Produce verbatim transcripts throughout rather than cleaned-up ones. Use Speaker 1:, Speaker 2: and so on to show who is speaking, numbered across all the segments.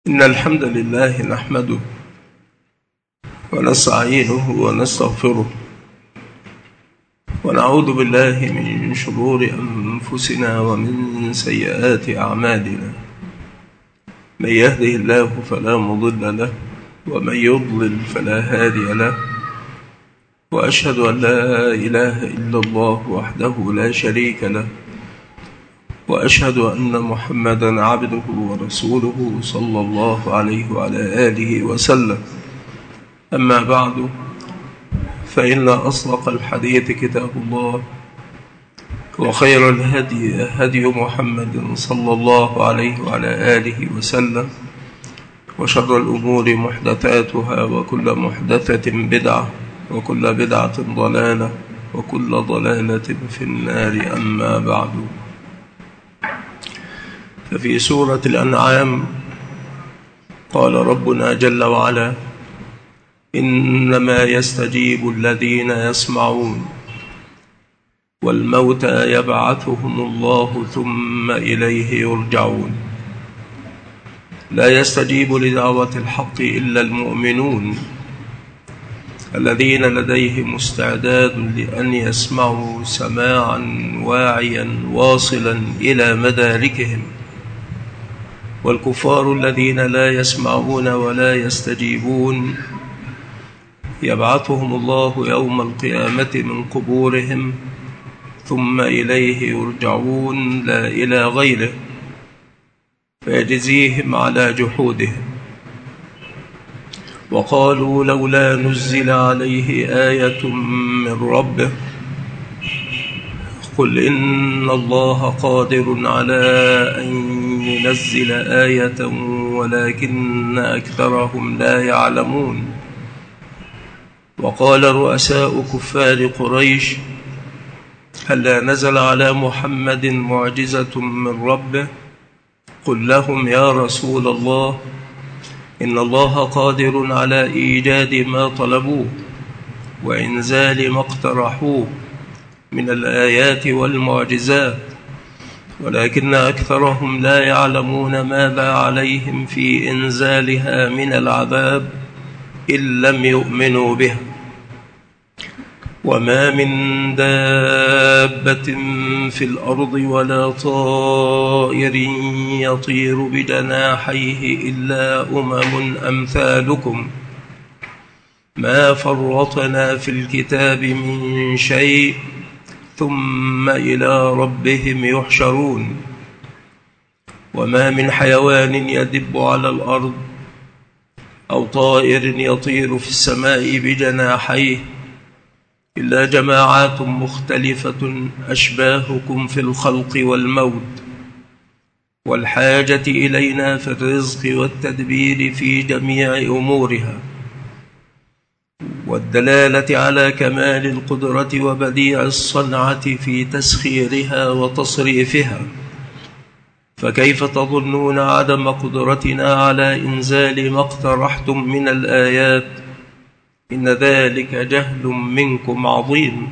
Speaker 1: إن الحمد لله نحمده ونستعينه ونستغفره ونعوذ بالله من شرور أنفسنا ومن سيئات أعمالنا. من يهده الله فلا مضل له ومن يضلل فلا هادي له، وأشهد أن لا إله إلا الله وحده لا شريك له، وأشهد أن محمدًا عبده ورسوله صلى الله عليه وعلى آله وسلم. أما بعد، فإن أصدق الحديث كتاب الله، وخير الهدي هدي محمد صلى الله عليه وعلى آله وسلم، وشر الأمور محدثاتها، وكل محدثة بدعة، وكل بدعة ضلالة، وكل ضلالة في النار. أما بعد، ففي سورة الأنعام قال ربنا جل وعلا: إنما يستجيب الذين يسمعون والموتى يبعثهم الله ثم إليه يرجعون. لا يستجيب لدعوة الحق إلا المؤمنون الذين لديهم استعداد لأن يسمعوا سماعا واعيا واصلا إلى مداركهم، والكفار الذين لا يسمعون ولا يستجيبون يبعثهم الله يوم القيامة من قبورهم ثم إليه يرجعون لا إلى غيره، فيجزيهم على جحودهم. وقالوا لولا نزل عليه آية من ربه، قل إن الله قادر على أن ينزل آية ولكن أكثرهم لا يعلمون. وقال رؤساء كفار قريش هلا نزل على محمد معجزة من ربه، قل لهم يا رسول الله إن الله قادر على إيجاد ما طلبوه وإنزال ما اقترحوه من الآيات والمعجزات، ولكن أكثرهم لا يعلمون ماذا عليهم في إنزالها من العذاب إن لم يؤمنوا بها. وما من دابة في الأرض ولا طائر يطير بجناحيه إلا أمم أمثالكم ما فرطنا في الكتاب من شيء ثم إلى ربهم يحشرون. وما من حيوان يدب على الأرض أو طائر يطير في السماء بجناحيه إلا جماعات مختلفة أشباهكم في الخلق والموت والحاجة إلينا في الرزق والتدبير في جميع أمورها، والدلالة على كمال القدرة وبديع الصنعة في تسخيرها وتصريفها. فكيف تظنون عدم قدرتنا على إنزال ما اقترحتم من الآيات؟ إن ذلك جهل منكم عظيم.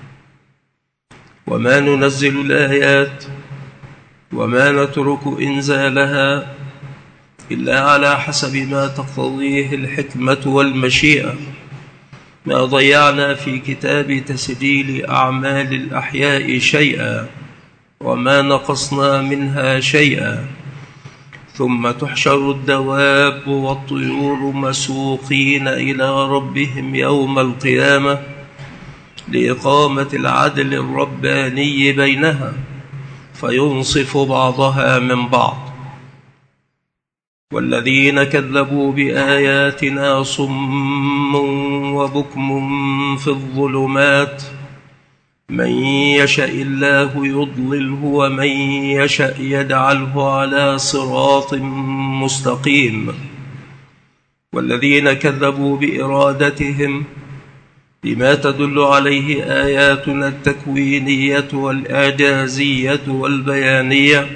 Speaker 1: وما ننزل الآيات وما نترك إنزالها إلا على حسب ما تقتضيه الحكمة والمشيئة. ما ضيعنا في كتاب تسجيل أعمال الأحياء شيئا وما نقصنا منها شيئا، ثم تحشر الدواب والطيور مسوقين إلى ربهم يوم القيامة لإقامة العدل الرباني بينها فينصف بعضها من بعض. والذين كذبوا بآياتنا صم وبكم في الظلمات، من يشاء الله يضلله ومن يشاء يجعله على صراط مستقيم. والذين كذبوا بإرادتهم بما تدل عليه آياتنا التكوينية والإعجازية والبيانية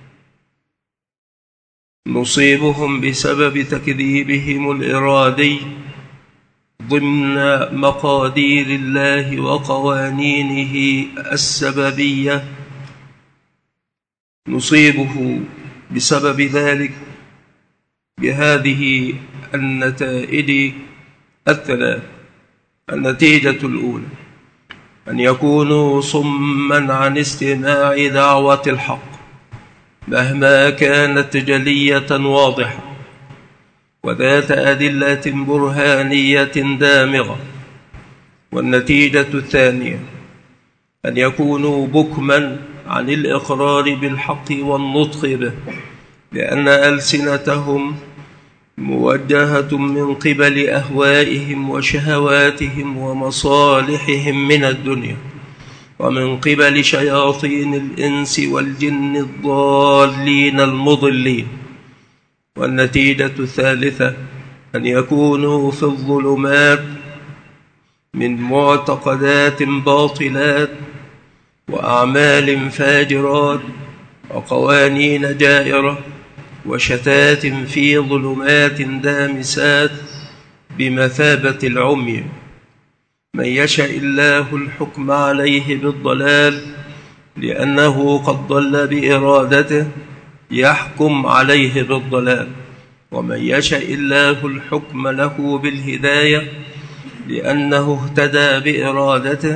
Speaker 1: نصيبهم بسبب تكذيبهم الإرادي ضمن مقادير الله وقوانينه السببية، نصيبه بسبب ذلك بهذه النتائج الثلاث. النتيجة الأولى أن يكونوا صماً عن استماع دعوة الحق مهما كانت جلية واضحة وذات أدلة برهانية دامغة. والنتيجة الثانية أن يكونوا بكماً عن الإقرار بالحق والنطق به، لأن ألسنتهم موجهة من قبل أهوائهم وشهواتهم ومصالحهم من الدنيا، ومن قبل شياطين الإنس والجن الضالين المضلين. والنتيجة الثالثة أن يكونوا في الظلمات من معتقدات باطلات وأعمال فاجرات وقوانين جائرة وشتات في ظلمات دامسات بمثابة العمي. من يشاء الله الحكم عليه بالضلال لأنه قد ضل بإرادته يحكم عليه بالضلال، ومن يشاء الله الحكم له بالهداية لأنه اهتدى بإرادته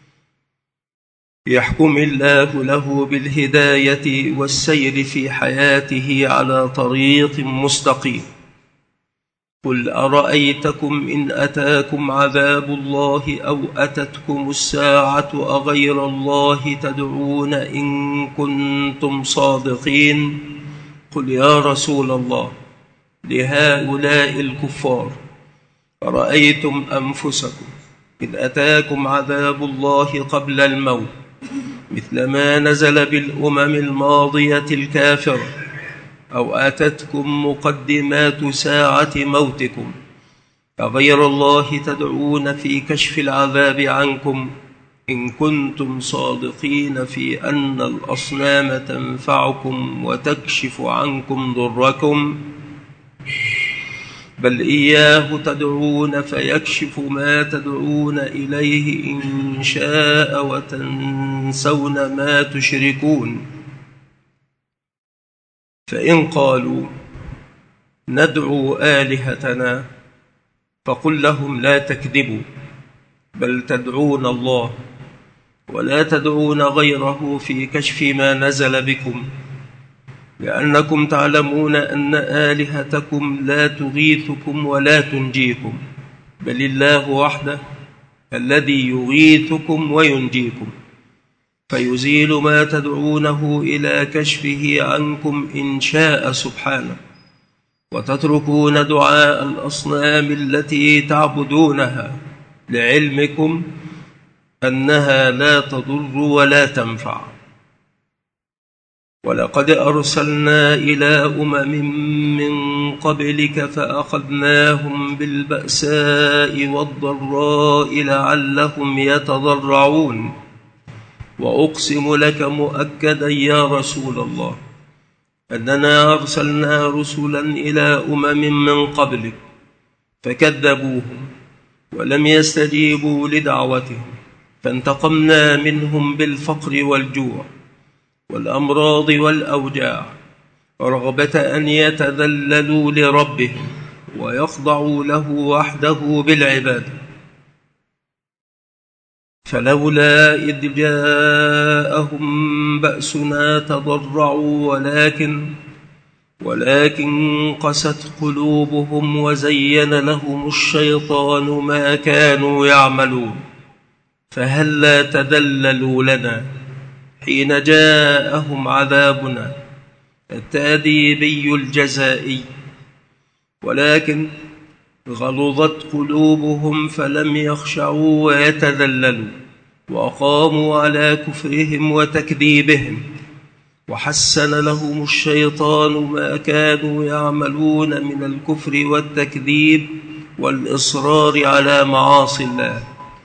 Speaker 1: يحكم الله له بالهداية والسير في حياته على طريق مستقيم. قل أرأيتكم إن أتاكم عذاب الله أو أتتكم الساعة أغير الله تدعون إن كنتم صادقين. قل يا رسول الله لهؤلاء الكفار أرأيتم أنفسكم إن أتاكم عذاب الله قبل الموت مثل ما نزل بالأمم الماضية الكافرة، أو أتتكم مقدمات ساعة موتكم أغير الله تدعون في كشف العذاب عنكم إن كنتم صادقين في أن الأصنام تنفعكم وتكشف عنكم ضركم، بل إياه تدعون فيكشف ما تدعون إليه إن شاء وتنسون ما تشركون. فإن قالوا ندعو آلهتنا فقل لهم لا تكذبوا، بل تدعون الله ولا تدعون غيره في كشف ما نزل بكم، لأنكم تعلمون أن آلهتكم لا تغيثكم ولا تنجيكم، بل الله وحده الذي يغيثكم وينجيكم، فيزيل ما تدعونه إلى كشفه عنكم إن شاء سبحانه، وتتركون دعاء الأصنام التي تعبدونها لعلمكم أنها لا تضر ولا تنفع. ولقد أرسلنا إلى أمم من قبلك فأخذناهم بالبأساء والضراء لعلهم يتضرعون. وأقسم لك مؤكدا يا رسول الله أننا أرسلنا رسلا إلى أمم من قبلك فكذبوهم ولم يستجيبوا لدعوتهم، فانتقمنا منهم بالفقر والجوع والأمراض والأوجاع، رغبة أن يتذللوا لربهم ويخضعوا له وحده بالعبادة. فلولا إذ جاءهم بأسنا تضرعوا ولكن ولكن قست قلوبهم وزين لهم الشيطان ما كانوا يعملون، فهلا تذللوا لنا حين جاءهم عذابنا التأديبي الجزائي، ولكن غلظت قلوبهم فلم يخشعوا ويتذللوا، وأقاموا على كفرهم وتكذيبهم، وحسن لهم الشيطان ما كانوا يعملون من الكفر والتكذيب والإصرار على معاصي الله.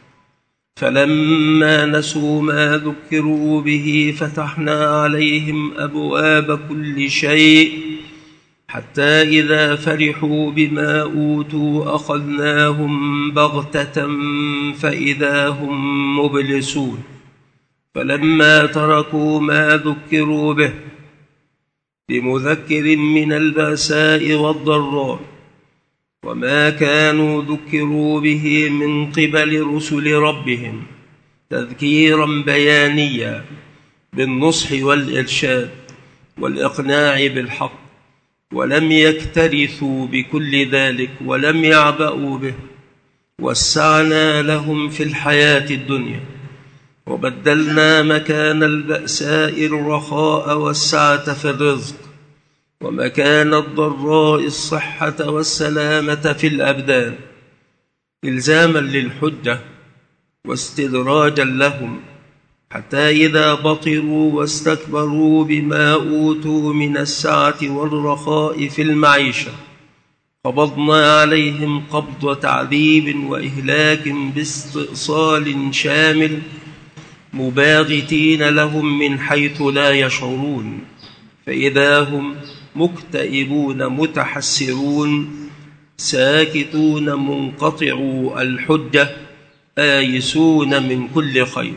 Speaker 1: فلما نسوا ما ذكروا به فتحنا عليهم أبواب كل شيء حتى إذا فرحوا بما أوتوا أخذناهم بغتة فإذا هم مبلسون. فلما تركوا ما ذكروا به بمذكر من البأساء والضراء، وما كانوا ذكروا به من قبل رسل ربهم تذكيرا بيانيا بالنصح والإرشاد والإقناع بالحق، ولم يكترثوا بكل ذلك ولم يعبأوا به. وسعنا لهم في الحياة الدنيا، وبدلنا مكان البأساء الرخاء والسعة في الرزق، ومكان الضراء الصحة والسلامة في الأبدان، إلزاما للحجة واستدراجا لهم، حتى إذا بطروا واستكبروا بما أوتوا من السعة والرخاء في المعيشة قبضنا عليهم قبض تعذيب وإهلاك باستئصال شامل، مباغتين لهم من حيث لا يشعرون، فإذا هم مكتئبون متحسرون ساكتون منقطعو الحجة آيسون من كل خير.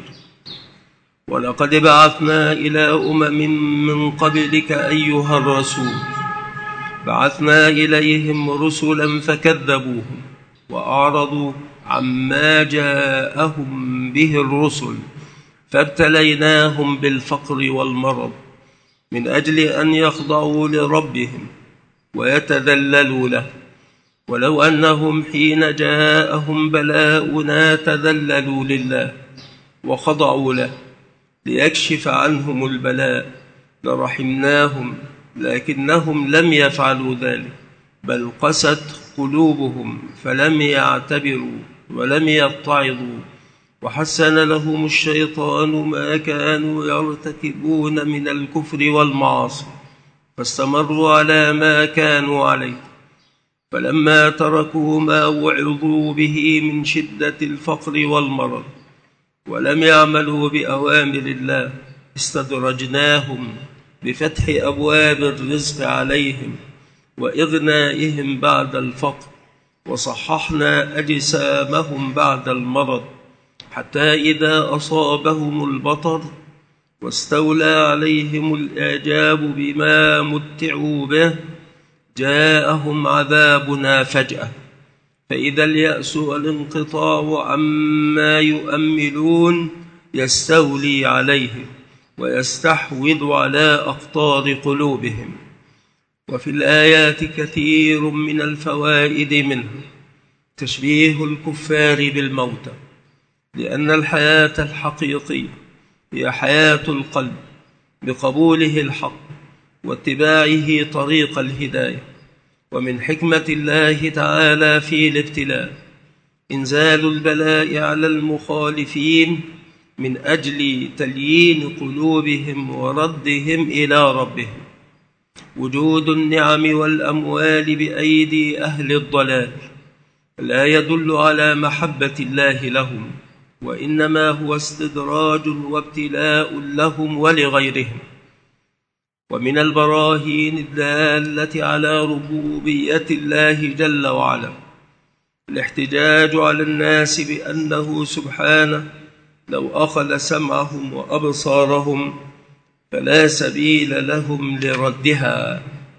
Speaker 1: ولقد بعثنا إلى أمم من قبلك أيها الرسول، بعثنا إليهم رسلا فكذبوهم وأعرضوا عما جاءهم به الرسل، فابتليناهم بالفقر والمرض من أجل أن يخضعوا لربهم ويتذللوا له. ولو أنهم حين جاءهم بلاؤنا تذللوا لله وخضعوا له ليكشف عنهم البلاء لرحمناهم، لكنهم لم يفعلوا ذلك، بل قست قلوبهم فلم يعتبروا ولم يتعظوا، وحسن لهم الشيطان ما كانوا يرتكبون من الكفر والمعاصي، فاستمروا على ما كانوا عليه. فلما تركوا ما وعظوا به من شدة الفقر والمرض ولم يعملوا بأوامر الله استدرجناهم بفتح أبواب الرزق عليهم وإغنائهم بعد الفقر، وصححنا أجسامهم بعد المرض، حتى إذا أصابهم البطر واستولى عليهم الإعجاب بما متعوا به جاءهم عذابنا فجأة، فإذا اليأس والانقطاع عما يؤملون يستولي عليهم ويستحوذ على أقطار قلوبهم. وفي الآيات كثير من الفوائد منه تشبيه الكفار بالموتى، لأن الحياة الحقيقية هي حياة القلب بقبوله الحق واتباعه طريق الهداية. ومن حكمة الله تعالى في الابتلاء إنزال البلاء على المخالفين من أجل تليين قلوبهم وردهم إلى ربهم. وجود النعم والأموال بأيدي أهل الضلال لا يدل على محبة الله لهم، وإنما هو استدراج وابتلاء لهم ولغيرهم. ومن البراهين الدالة على ربوبية الله جل وعلا الاحتجاج على الناس بأنه سبحانه لو أخذ سمعهم وأبصارهم فلا سبيل لهم لردها.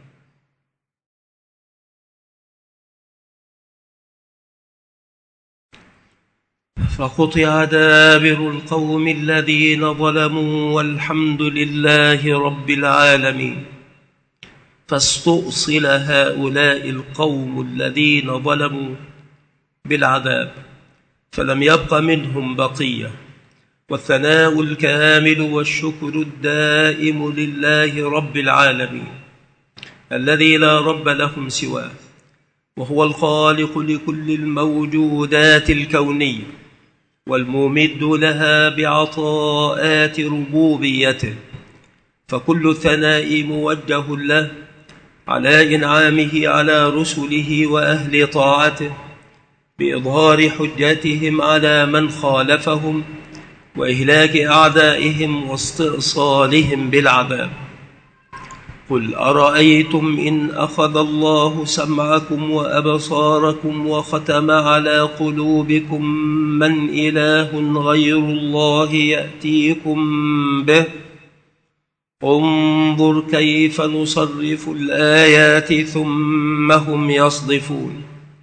Speaker 1: فقطع دابر القوم الذين ظلموا والحمد لله رب العالمين. فاستؤصل هؤلاء القوم الذين ظلموا بالعذاب فلم يبق منهم بقية، والثناء الكامل والشكر الدائم لله رب العالمين الذي لا رب لهم سواه، وهو الخالق لكل الموجودات الكونية والممد لها بعطاءات ربوبيته، فكل الثناء موجه له على إنعامه على رسله وأهل طاعته بإظهار حجتهم على من خالفهم وإهلاك أعدائهم واستئصالهم بالعذاب. قل أرأيتم إن أخذ الله سمعكم وأبصاركم وختم على قلوبكم من إله غير الله يأتيكم به انظر كيف نصرف الآيات ثم هم يصدفون.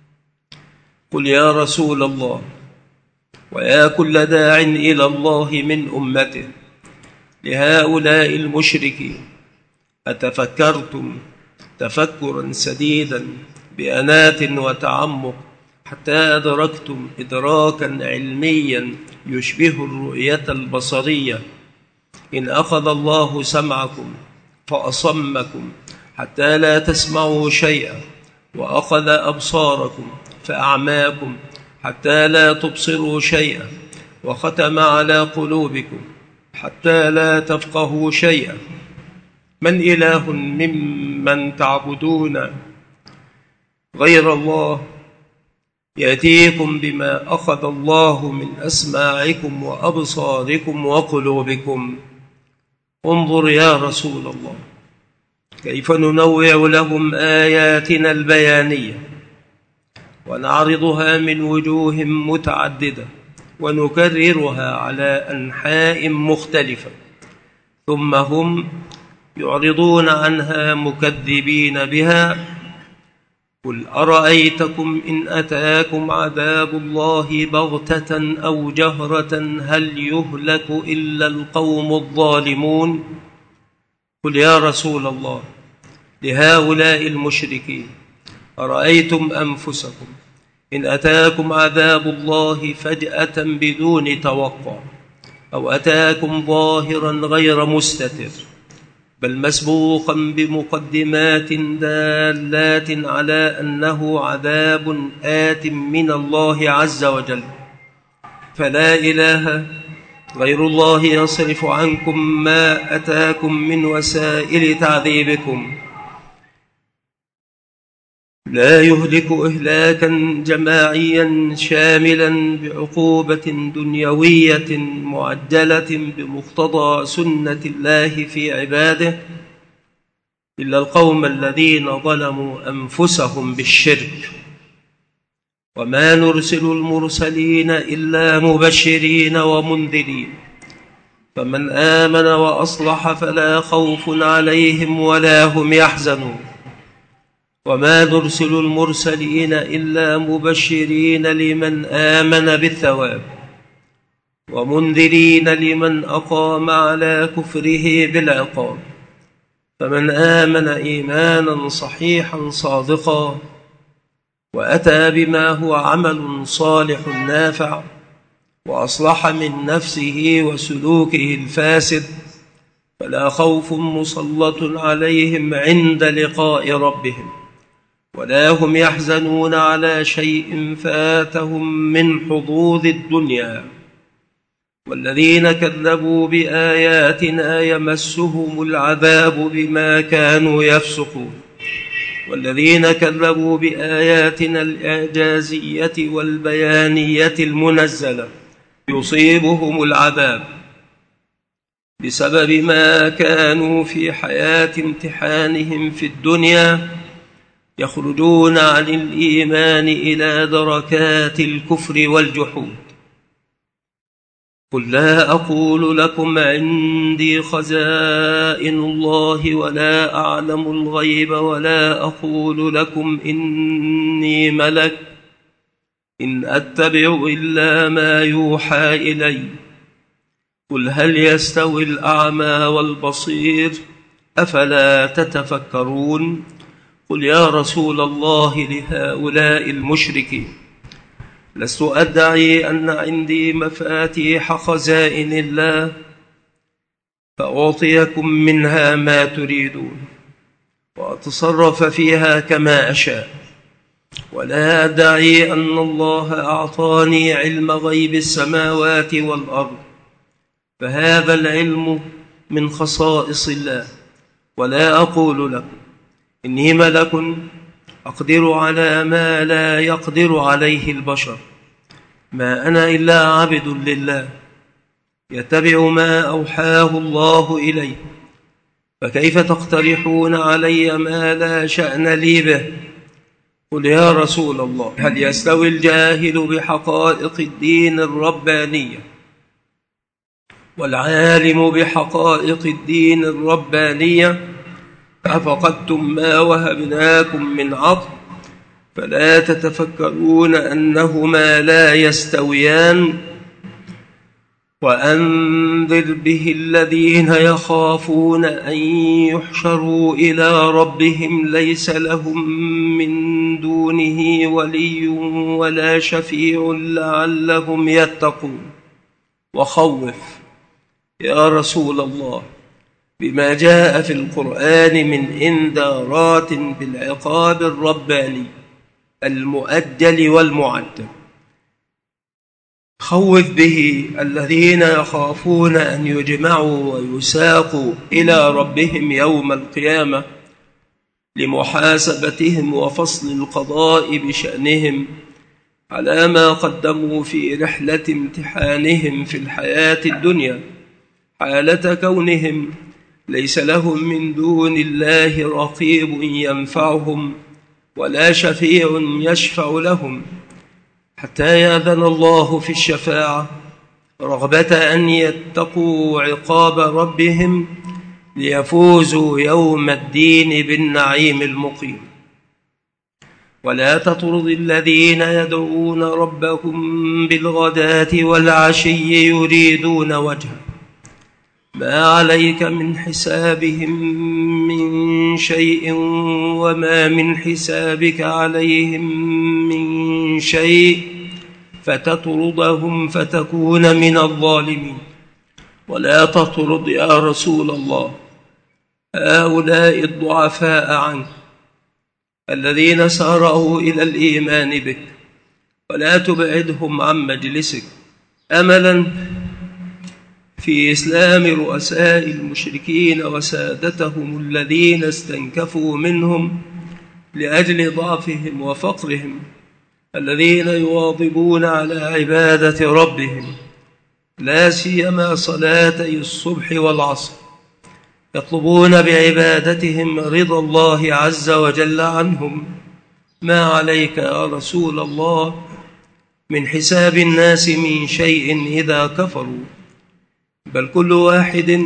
Speaker 1: قل يا رسول الله ويا كل داع إلى الله من أمته لهؤلاء المشركين، أتفكرتم تفكرا سديدا بأنات وتعمق حتى أدركتم إدراكا علميا يشبه الرؤية البصرية؟ إن أخذ الله سمعكم فأصمكم حتى لا تسمعوا شيئا، وأخذ أبصاركم فأعماكم حتى لا تبصروا شيئا، وختم على قلوبكم حتى لا تفقهوا شيئا، من إله ممن تعبدون غير الله يأتيكم بما أخذ الله من أسماعكم وأبصاركم وقلوبكم؟ انظر يا رسول الله كيف ننوع لهم آياتنا البيانية ونعرضها من وجوه متعددة ونكررها على أنحاء مختلفة، ثم هم يعرضون عنها مكذبين بها. قل أرأيتكم إن أتاكم عذاب الله بغتة أو جهرة هل يهلك إلا القوم الظالمون؟ قل يا رسول الله لهؤلاء المشركين أرأيتم أنفسكم إن أتاكم عذاب الله فجأة بدون توقع، أو أتاكم ظاهرا غير مستتر بل مسبوقا بمقدمات دالات على أنه عذاب آت من الله عز وجل، فلا إله غير الله يصرف عنكم ما أتاكم من وسائل تعذيبكم، لا يهلك إهلاكا جماعيا شاملا بعقوبة دنيوية معجلة بمقتضى سنة الله في عباده إلا القوم الذين ظلموا أنفسهم بالشرك. وما نرسل المرسلين إلا مبشرين ومنذرين، فمن آمن وأصلح فلا خوف عليهم ولا هم يحزنون. وما نرسل المرسلين إلا مبشرين لمن آمن بالثواب ومنذرين لمن أقام على كفره بالعقاب، فمن آمن إيمانا صحيحا صادقا وأتى بما هو عمل صالح نافع وأصلح من نفسه وسلوكه الفاسد فلا خوف مسلط عليهم عند لقاء ربهم، ولا هم يحزنون على شيء فاتهم من حظوظ الدنيا. والذين كذبوا بآياتنا يمسهم العذاب بما كانوا يفسقون. والذين كذبوا بآياتنا الإعجازية والبيانية المنزلة يصيبهم العذاب بسبب ما كانوا في حياة امتحانهم في الدنيا يخرجون عن الإيمان إلى دركات الكفر والجحود. قل لا أقول لكم عندي خزائن الله ولا أعلم الغيب ولا أقول لكم إني ملك إن أتبع إلا ما يوحى إلي. قل هل يستوي الأعمى والبصير أفلا تتفكرون؟ قل يا رسول الله لهؤلاء المشركين لست أدعي أن عندي مفاتيح خزائن الله فأعطيكم منها ما تريدون وأتصرف فيها كما أشاء، ولا أدعي أن الله أعطاني علم غيب السماوات والأرض، فهذا العلم من خصائص الله. ولا أقول لكم إني ملك أقدر على ما لا يقدر عليه البشر، ما أنا إلا عبد لله يتبع ما أوحاه الله إليه، فكيف تقترحون علي ما لا شأن لي به؟ قل يا رسول الله هل يستوي الجاهل بحقائق الدين الربانية والعالم بحقائق الدين الربانية، أفقدتم ما وهبناكم من عطف فلا تتفكرون أنهما لا يستويان. وأنذر به الذين يخافون أن يحشروا إلى ربهم ليس لهم من دونه ولي ولا شفيع لعلهم يتقون. وخوف يا رسول الله بما جاء في القرآن من إنذارات بالعقاب الرباني المؤجل والمعجل. خوف به الذين يخافون أن يجمعوا ويساقوا إلى ربهم يوم القيامة لمحاسبتهم وفصل القضاء بشأنهم على ما قدموا في رحلة امتحانهم في الحياة الدنيا، حالة كونهم ليس لهم من دون الله رقيب ينفعهم ولا شفيع يشفع لهم حتى يأذن الله في الشفاعة، رغبة أن يتقوا عقاب ربهم ليفوزوا يوم الدين بالنعيم المقيم. ولا تطرد الذين يدعون ربهم بالغداة والعشي يريدون وجهه ما عليك من حسابهم من شيء وما من حسابك عليهم من شيء فتطردهم فتكون من الظالمين. ولا تطرد يا رسول الله هؤلاء الضعفاء عنك الذين سارعوا إلى الإيمان بك، ولا تبعدهم عن مجلسك أملا في إسلام رؤساء المشركين وسادتهم الذين استنكفوا منهم لأجل ضعفهم وفقرهم، الذين يواظبون على عبادة ربهم لا سيما صلاتي الصبح والعصر، يطلبون بعبادتهم رضا الله عز وجل عنهم. ما عليك يا رسول الله من حساب الناس من شيء إذا كفروا، بل كل واحد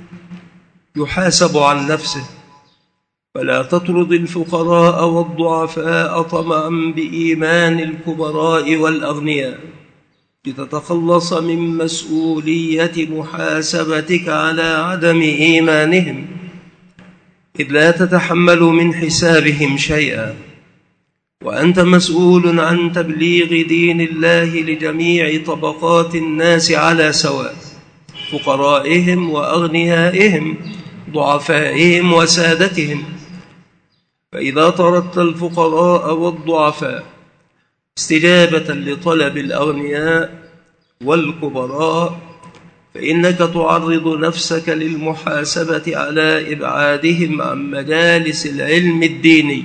Speaker 1: يحاسب عن نفسه. فلا تطرد الفقراء والضعفاء طمعا بإيمان الكبراء والأغنياء لتتخلص من مسؤولية محاسبتك على عدم إيمانهم، إذ لا تتحمل من حسابهم شيئا، وأنت مسؤول عن تبليغ دين الله لجميع طبقات الناس على سواء، فقرائهم وأغنيائهم، ضعفائهم وسادتهم. فإذا طردت الفقراء والضعفاء استجابة لطلب الأغنياء والكبراء فإنك تعرض نفسك للمحاسبة على إبعادهم عن مجالس العلم الديني.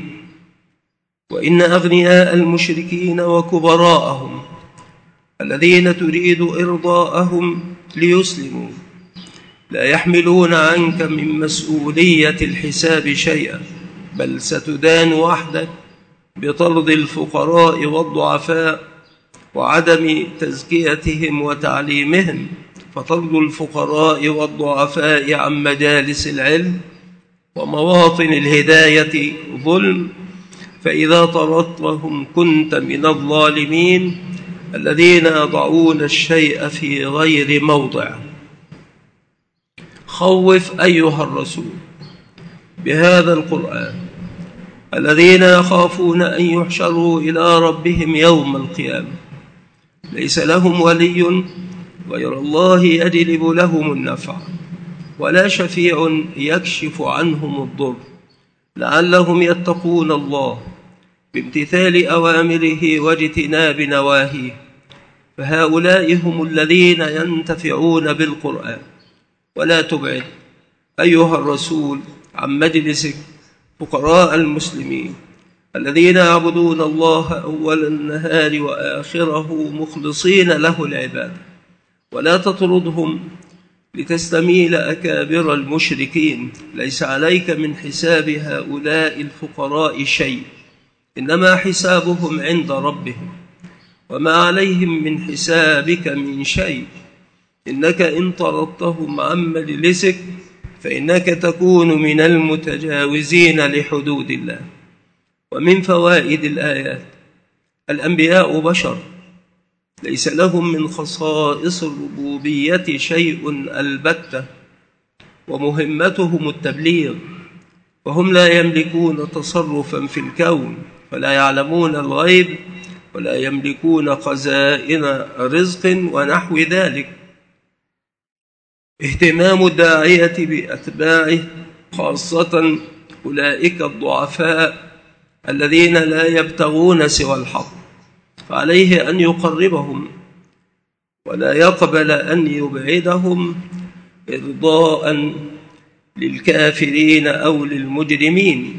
Speaker 1: وإن أغنياء المشركين وكبراءهم الذين تريد إرضاءهم ليسلموا لا يحملون عنك من مسؤولية الحساب شيئا، بل ستدان وحدك بطرد الفقراء والضعفاء وعدم تزكيتهم وتعليمهم. فطرد الفقراء والضعفاء عن مجالس العلم ومواطن الهداية ظلم، فإذا طردتهم كنت من الظالمين الذين يضعون الشيء في غير موضعه. خوف أيها الرسول بهذا القرآن الذين يخافون أن يحشروا إلى ربهم يوم القيامة ليس لهم ولي غير الله يجلب لهم النفع ولا شفيع يكشف عنهم الضر لعلهم يتقون الله بامتثال أوامره واجتناب نواهيه. فهؤلاء هم الذين ينتفعون بالقرآن. ولا تبعد أيها الرسول عن مجلسك فقراء المسلمين الذين يعبدون الله أول النهار وآخره مخلصين له العبادة، ولا تطردهم لتستميل أكابر المشركين. ليس عليك من حساب هؤلاء الفقراء شيء، إنما حسابهم عند ربهم، وما عليهم من حسابك من شيء، إنك إن طردتهم عن مجلسك فإنك تكون من المتجاوزين لحدود الله. ومن فوائد الآيات: الأنبياء بشر ليس لهم من خصائص الربوبية شيء البتة، ومهمتهم التبليغ، وهم لا يملكون تصرفا في الكون، فلا يعلمون الغيب ولا يملكون خزائن رزق ونحو ذلك. اهتمام الداعية بأتباعه، خاصة أولئك الضعفاء الذين لا يبتغون سوى الحق، فعليه أن يقربهم ولا يقبل أن يبعدهم إرضاء للكافرين أو للمجرمين.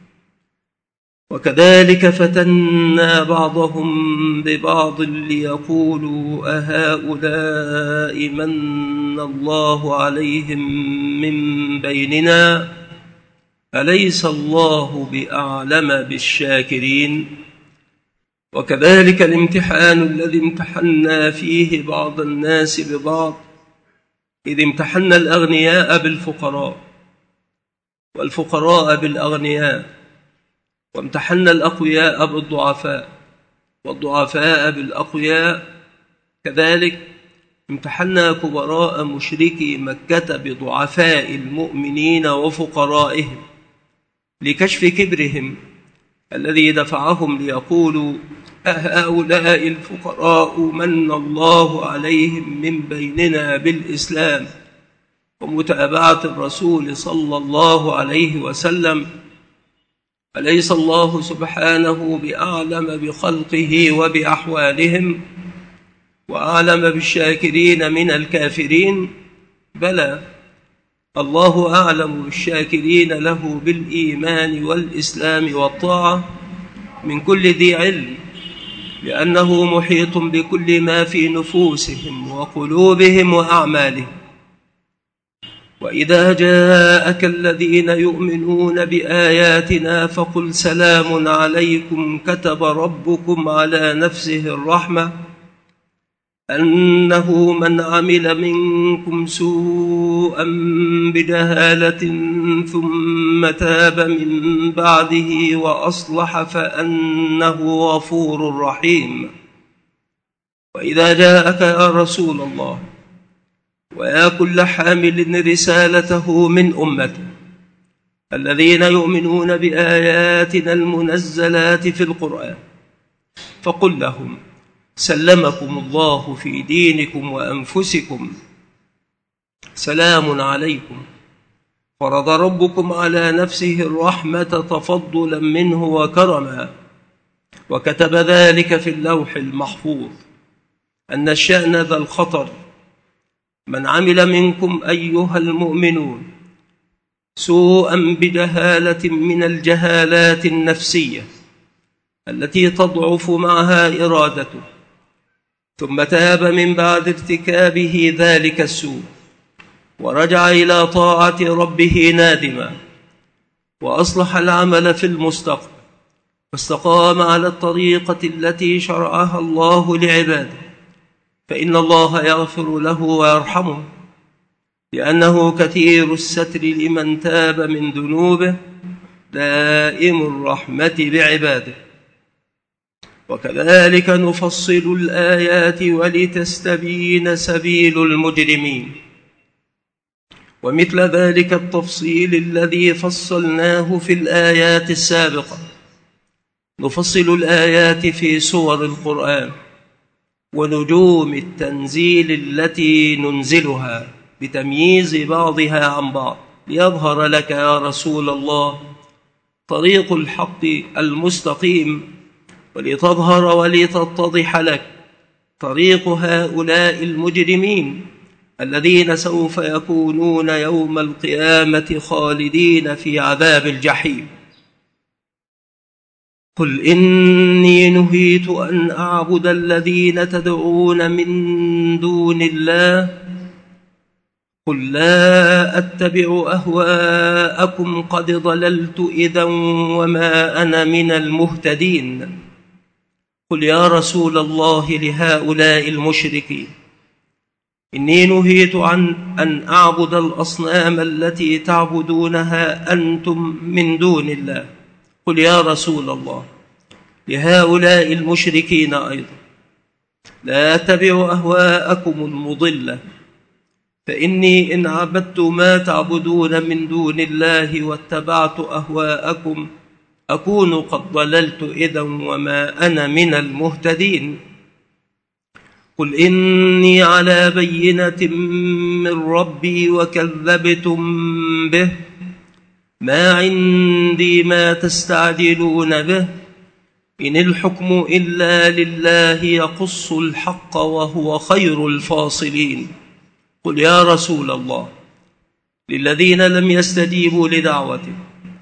Speaker 1: وكذلك فتنا بعضهم ببعض ليقولوا أهؤلاء من الله عليهم من بيننا أليس الله بأعلم بالشاكرين. وكذلك الامتحان الذي امتحنا فيه بعض الناس ببعض، إذ امتحنا الأغنياء بالفقراء والفقراء بالأغنياء، وامتحنا الأقوياء بالضعفاء والضعفاء بالأقوياء. كذلك امتحنا كبراء مشركي مكة بضعفاء المؤمنين وفقرائهم لكشف كبرهم الذي دفعهم ليقولوا أهؤلاء الفقراء من الله عليهم من بيننا بالإسلام ومتابعة الرسول صلى الله عليه وسلم، أليس الله سبحانه بأعلم بخلقه وبأحوالهم وأعلم بالشاكرين من الكافرين؟ بلى، الله أعلم بالشاكرين له بالإيمان والإسلام والطاعة من كل ذي علم، لأنه محيط بكل ما في نفوسهم وقلوبهم وأعمالهم. وإذا جاءك الذين يؤمنون بآياتنا فقل سلام عليكم كتب ربكم على نفسه الرحمة أنه من عمل منكم سوءا بجهالة ثم تاب من بعده وأصلح فأنه غفور رحيم. وإذا جاءك يا رسول الله ويا كل حامل رسالته من أمته الذين يؤمنون بآياتنا المنزلات في القرآن فقل لهم سلمكم الله في دينكم وأنفسكم، سلام عليكم، فرض ربكم على نفسه الرحمة تفضلا منه وكرما، وكتب ذلك في اللوح المحفوظ أن الشأن ذا الخطر من عمل منكم أيها المؤمنون سوءا بجهالة من الجهالات النفسية التي تضعف معها إرادته، ثم تاب من بعد ارتكابه ذلك السوء ورجع إلى طاعة ربه نادما وأصلح العمل في المستقبل واستقام على الطريقة التي شرعها الله لعباده، فإن الله يغفر له ويرحمه، لأنه كثير الستر لمن تاب من ذنوبه دائم الرحمة بعباده. وكذلك نفصل الآيات ولتستبين سبيل المجرمين. ومثل ذلك التفصيل الذي فصلناه في الآيات السابقة نفصل الآيات في سور القرآن ونجوم التنزيل التي ننزلها بتمييز بعضها عن بعض، ليظهر لك يا رسول الله طريق الحق المستقيم، ولتظهر ولتتضح لك طريق هؤلاء المجرمين الذين سوف يكونون يوم القيامة خالدين في عذاب الجحيم. قل إني نهيت أن أعبد الذين تدعون من دون الله قل لا أتبع أهواءكم قد ضللت إذا وما أنا من المهتدين. قل يا رسول الله لهؤلاء المشركين إني نهيت عن أن أعبد الأصنام التي تعبدونها أنتم من دون الله. قل يا رسول الله لهؤلاء المشركين أيضا: لا أتبع أهواءكم المضلة، فإني إن عبدت ما تعبدون من دون الله واتبعت أهواءكم أكون قد ضللت إذا وما أنا من المهتدين. قل إني على بينة من ربي وكذبتم به، ما عندي ما تستعجلون به، إن الحكم إلا لله يقص الحق وهو خير الفاصلين. قل يا رسول الله للذين لم يستجيبوا لدعوته: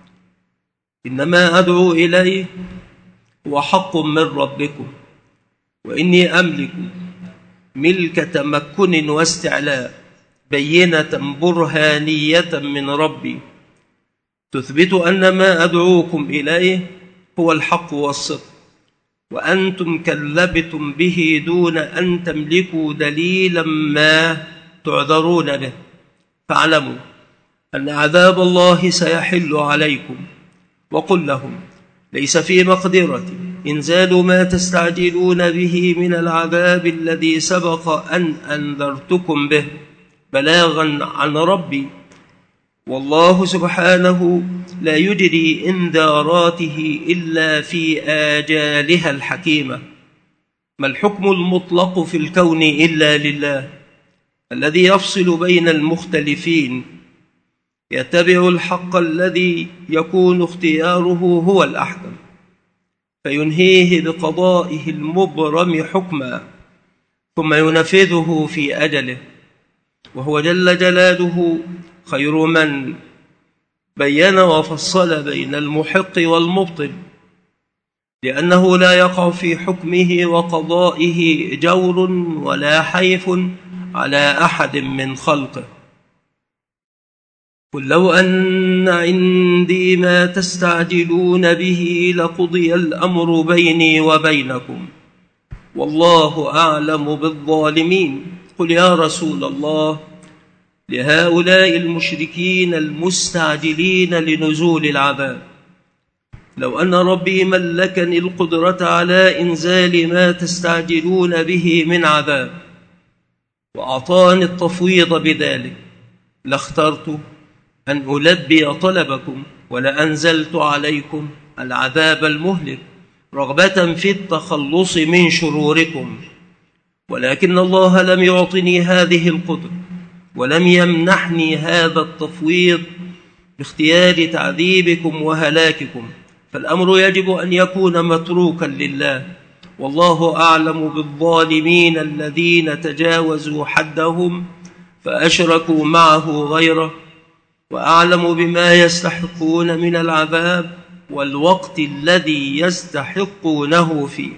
Speaker 1: إنما أدعو إليه وحق من ربكم، وإني أملك ملك تمكن واستعلاء، بينة برهانية من ربي تثبت أن ما أدعوكم إليه هو الحق والصدق، وأنتم كذبتم به دون أن تملكوا دليلا ما تعذرون به. فاعلموا أن عذاب الله سيحل عليكم. وقل لهم: ليس في مقدرتي إنزال ما تستعجلون به من العذاب الذي سبق أن أنذرتكم به بلاغا عن ربي، والله سبحانه لا يجري إنذاراته إلا في آجالها الحكيمة. ما الحكم المطلق في الكون إلا لله الذي يفصل بين المختلفين، يتبع الحق الذي يكون اختياره هو الأحكم، فينهيه بقضائه المبرم حكما ثم ينفذه في أجله، وهو جل جلاله خير من بين وفصل بين المحق والمبطل، لأنه لا يقع في حكمه وقضائه جور ولا حيف على أحد من خلقه. قل لو أن عندي ما تستعجلون به لقضي الأمر بيني وبينكم والله أعلم بالظالمين. قل يا رسول الله لهؤلاء المشركين المستعجلين لنزول العذاب: لو أن ربي ملكني القدرة على إنزال ما تستعجلون به من عذاب وأعطاني التفويض بذلك لاخترت أن ألبي طلبكم ولأنزلت عليكم العذاب المهلك رغبة في التخلص من شروركم، ولكن الله لم يعطني هذه القدرة ولم يمنحني هذا التفويض باختيار تعذيبكم وهلاككم، فالأمر يجب أن يكون متروكا لله، والله أعلم بالظالمين الذين تجاوزوا حدهم فأشركوا معه غيره، وأعلم بما يستحقون من العذاب والوقت الذي يستحقونه فيه.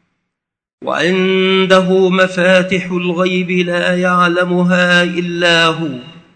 Speaker 1: وعنده مفاتح الغيب لا يعلمها إلا هو،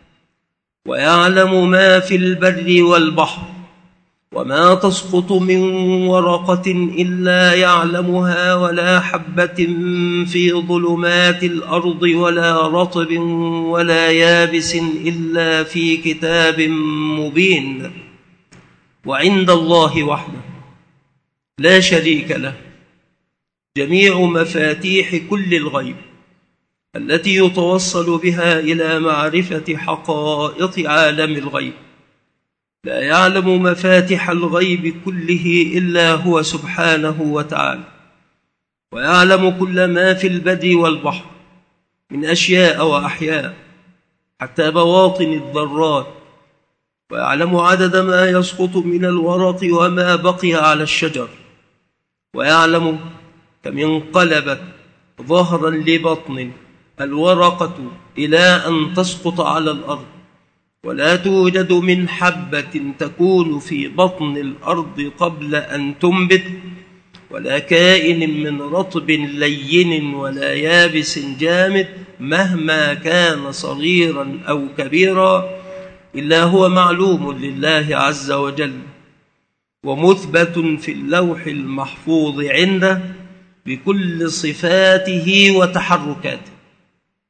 Speaker 1: ويعلم ما في البر والبحر، وما تسقط من ورقة إلا يعلمها، ولا حبة في ظلمات الأرض ولا رطب ولا يابس إلا في كتاب مبين. وعند الله وحده لا شريك له جميع مفاتيح كل الغيب التي يتوصل بها إلى معرفة حقائق عالم الغيب. لا يعلم مفاتح الغيب كله إلا هو سبحانه وتعالى، ويعلم كل ما في البر والبحر من أشياء وأحياء حتى بواطن الذرات، ويعلم عدد ما يسقط من الورق وما بقي على الشجر، ويعلم كم انقلبت ظهرا لبطن الورقة إلى أن تسقط على الأرض، ولا توجد من حبة تكون في بطن الأرض قبل أن تنبت، ولا كائن من رطب لين ولا يابس جامد مهما كان صغيرا أو كبيرا إلا هو معلوم لله عز وجل، ومثبت في اللوح المحفوظ عنده بكل صفاته وتحركاته.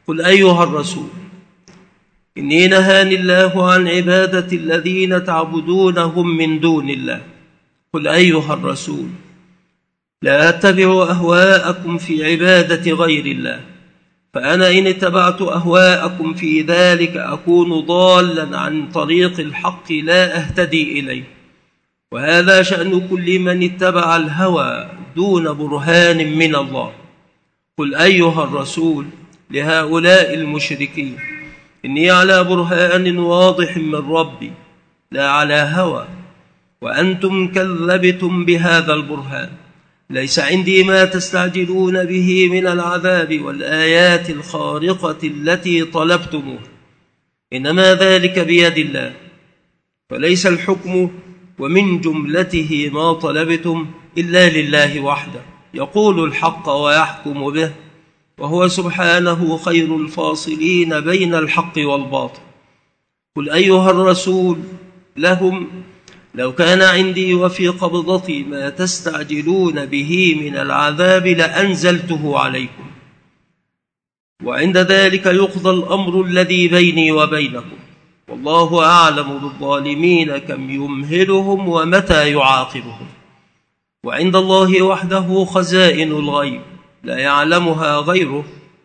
Speaker 1: قل أيها الرسول إني نهاني الله عن عبادة الذين تعبدونهم من دون الله. قل أيها الرسول لا أتبع أهواءكم في عبادة غير الله، فأنا إن اتبعت أهواءكم في ذلك أكون ضالا عن طريق الحق لا أهتدي إليه، وهذا شأن كل من اتبع الهوى دون برهان من الله. قل أيها الرسول لهؤلاء المشركين إني على برهان واضح من ربي لا على هوى، وأنتم كذبتم بهذا البرهان. ليس عندي ما تستعجلون به من العذاب والآيات الخارقة التي طلبتموه، إنما ذلك بيد الله، فليس الحكم ومن جملته ما طلبتم إلا لله وحده، يقول الحق ويحكم به، وهو سبحانه خير الفاصلين بين الحق والباطل. قل أيها الرسول لهم لو كان عندي وفي قبضتي ما تستعجلون به من العذاب لأنزلته عليكم، وعند ذلك يقضى الأمر الذي بيني وبينكم، والله أعلم بالظالمين كم يمهلهم ومتى يعاقبهم. وعند الله وحده خزائن الغيب لا يعلمها غيره،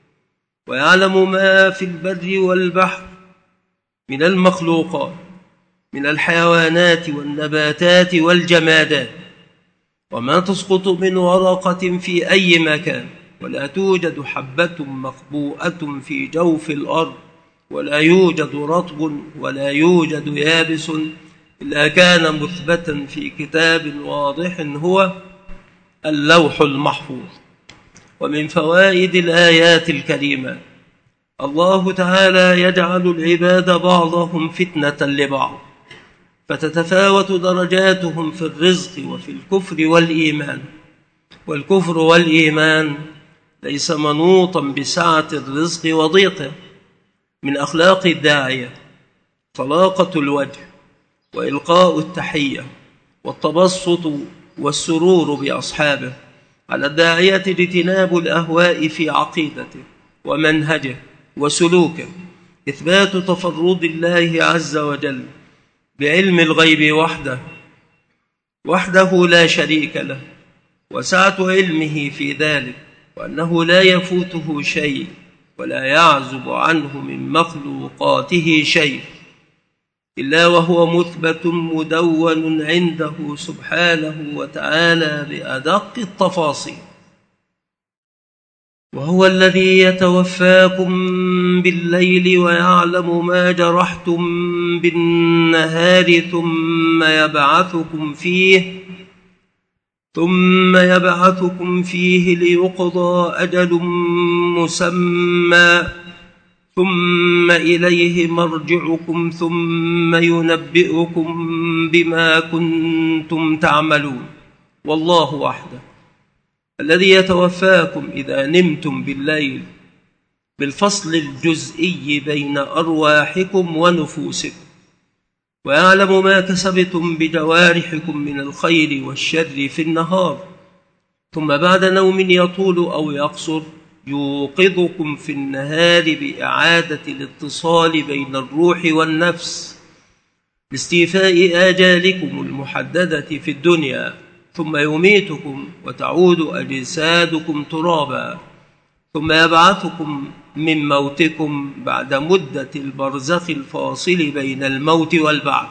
Speaker 1: ويعلم ما في البر والبحر من المخلوقات من الحيوانات والنباتات والجمادات، وما تسقط من ورقة في أي مكان، ولا توجد حبة مخبوءة في جوف الأرض، ولا يوجد رطب ولا يوجد يابس إلا كان مثبتا في كتاب واضح هو اللوح المحفوظ. ومن فوائد الآيات الكريمة الله تعالى يجعل العباد بعضهم فتنة لبعض، فتتفاوت درجاتهم في الرزق وفي الكفر والإيمان، والكفر والإيمان ليس منوطا بسعة الرزق وضيقه. من أخلاق الداعية طلاقة الوجه وإلقاء التحية والتبسط والسرور بأصحابه. على الداعية اجتناب الأهواء في عقيدته ومنهجه وسلوكه، إثبات تفرد الله عز وجل بعلم الغيب وحده وحده لا شريك له، وسعة علمه في ذلك، وأنه لا يفوته شيء ولا يعزب عنه من مخلوقاته شيء إلا وهو مثبت مدون عنده سبحانه وتعالى بأدق التفاصيل. وهو الذي يتوفاكم بالليل ويعلم ما جرحتم بالنهار ثم يبعثكم فيه ثم يبعثكم فيه ليقضى أجل مسمى ثم إليه مرجعكم ثم ينبئكم بما كنتم تعملون. والله وحده الذي يتوفاكم إذا نمتم بالليل بالفصل الجزئي بين أرواحكم ونفوسكم، ويعلم ما كسبتم بجوارحكم من الخير والشر في النهار، ثم بعد نوم يطول أو يقصر يوقظكم في النهار بإعادة الاتصال بين الروح والنفس لاستيفاء آجالكم المحددة في الدنيا، ثم يميتكم وتعود أجسادكم ترابا، ثم يبعثكم من موتكم بعد مدة البرزخ الفاصل بين الموت والبعث،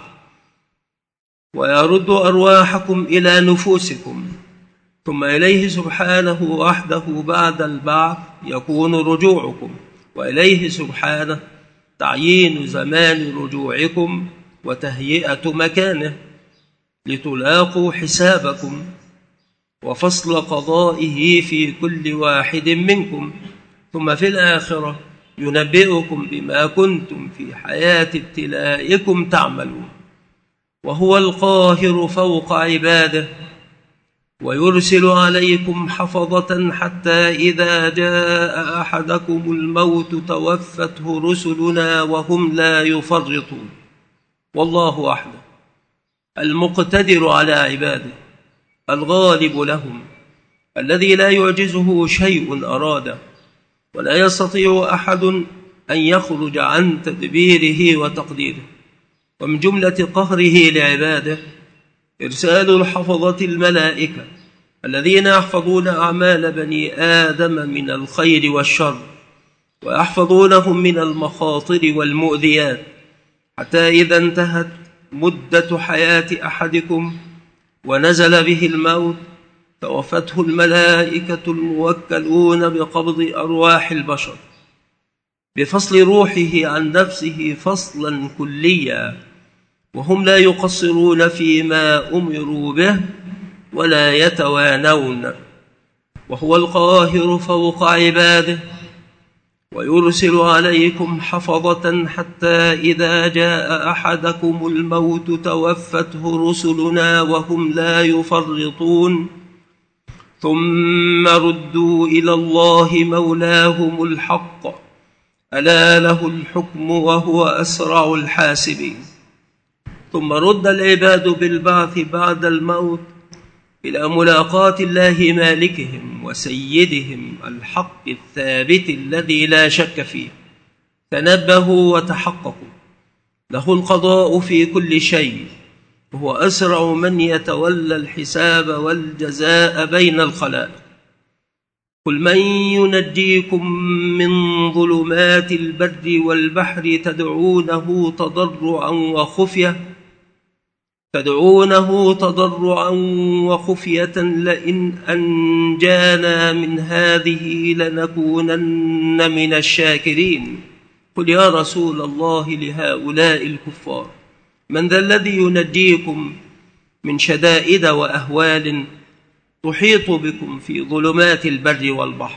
Speaker 1: ويرد أرواحكم إلى نفوسكم، ثم إليه سبحانه وحده بعد البعث يكون رجوعكم، وإليه سبحانه تعيين زمان رجوعكم وتهيئة مكانه لتلاقوا حسابكم وفصل قضائه في كل واحد منكم، ثم في الآخرة ينبئكم بما كنتم في حياة ابتلائكم تعملون. وهو القاهر فوق عباده، ويرسل عليكم حفظة حتى إذا جاء أحدكم الموت توفته رسلنا وهم لا يفرطون. والله وحده المقتدر على عباده، الغالب لهم، الذي لا يعجزه شيء أراده، ولا يستطيع أحد أن يخرج عن تدبيره وتقديره. ومن جملة قهره لعباده إرسال الحفظة الملائكة الذين يحفظون أعمال بني آدم من الخير والشر، ويحفظونهم من المخاطر والمؤذيات، حتى إذا انتهت مدة حياة أحدكم ونزل به الموت توفته الملائكة الموكلون بقبض أرواح البشر بفصل روحه عن نفسه فصلا كليا، وهم لا يقصرون فيما أمروا به ولا يتوانون، وهو القاهر فوق عباده، ويرسل عليكم حفظة حتى إذا جاء أحدكم الموت توفته رسلنا وهم لا يفرطون، ثم ردوا إلى الله مولاهم الحق، ألا له الحكم وهو أسرع الحاسبين. ثم رد العباد بالبعث بعد الموت إلى ملاقاة الله مالكهم وسيدهم الحق الثابت الذي لا شك فيه. تنبهوا وتحققوا، له القضاء في كل شيء، وهو أسرع من يتولى الحساب والجزاء بين الخلائق. قل من ينجيكم من ظلمات البر والبحر تدعونه تضرعا وخفية تدعونه تضرعا وخفية لئن أنجانا من هذه لنكونن من الشاكرين. قل يا رسول الله لهؤلاء الكفار من ذا الذي ينجيكم من شدائد وأهوال تحيط بكم في ظلمات البر والبحر،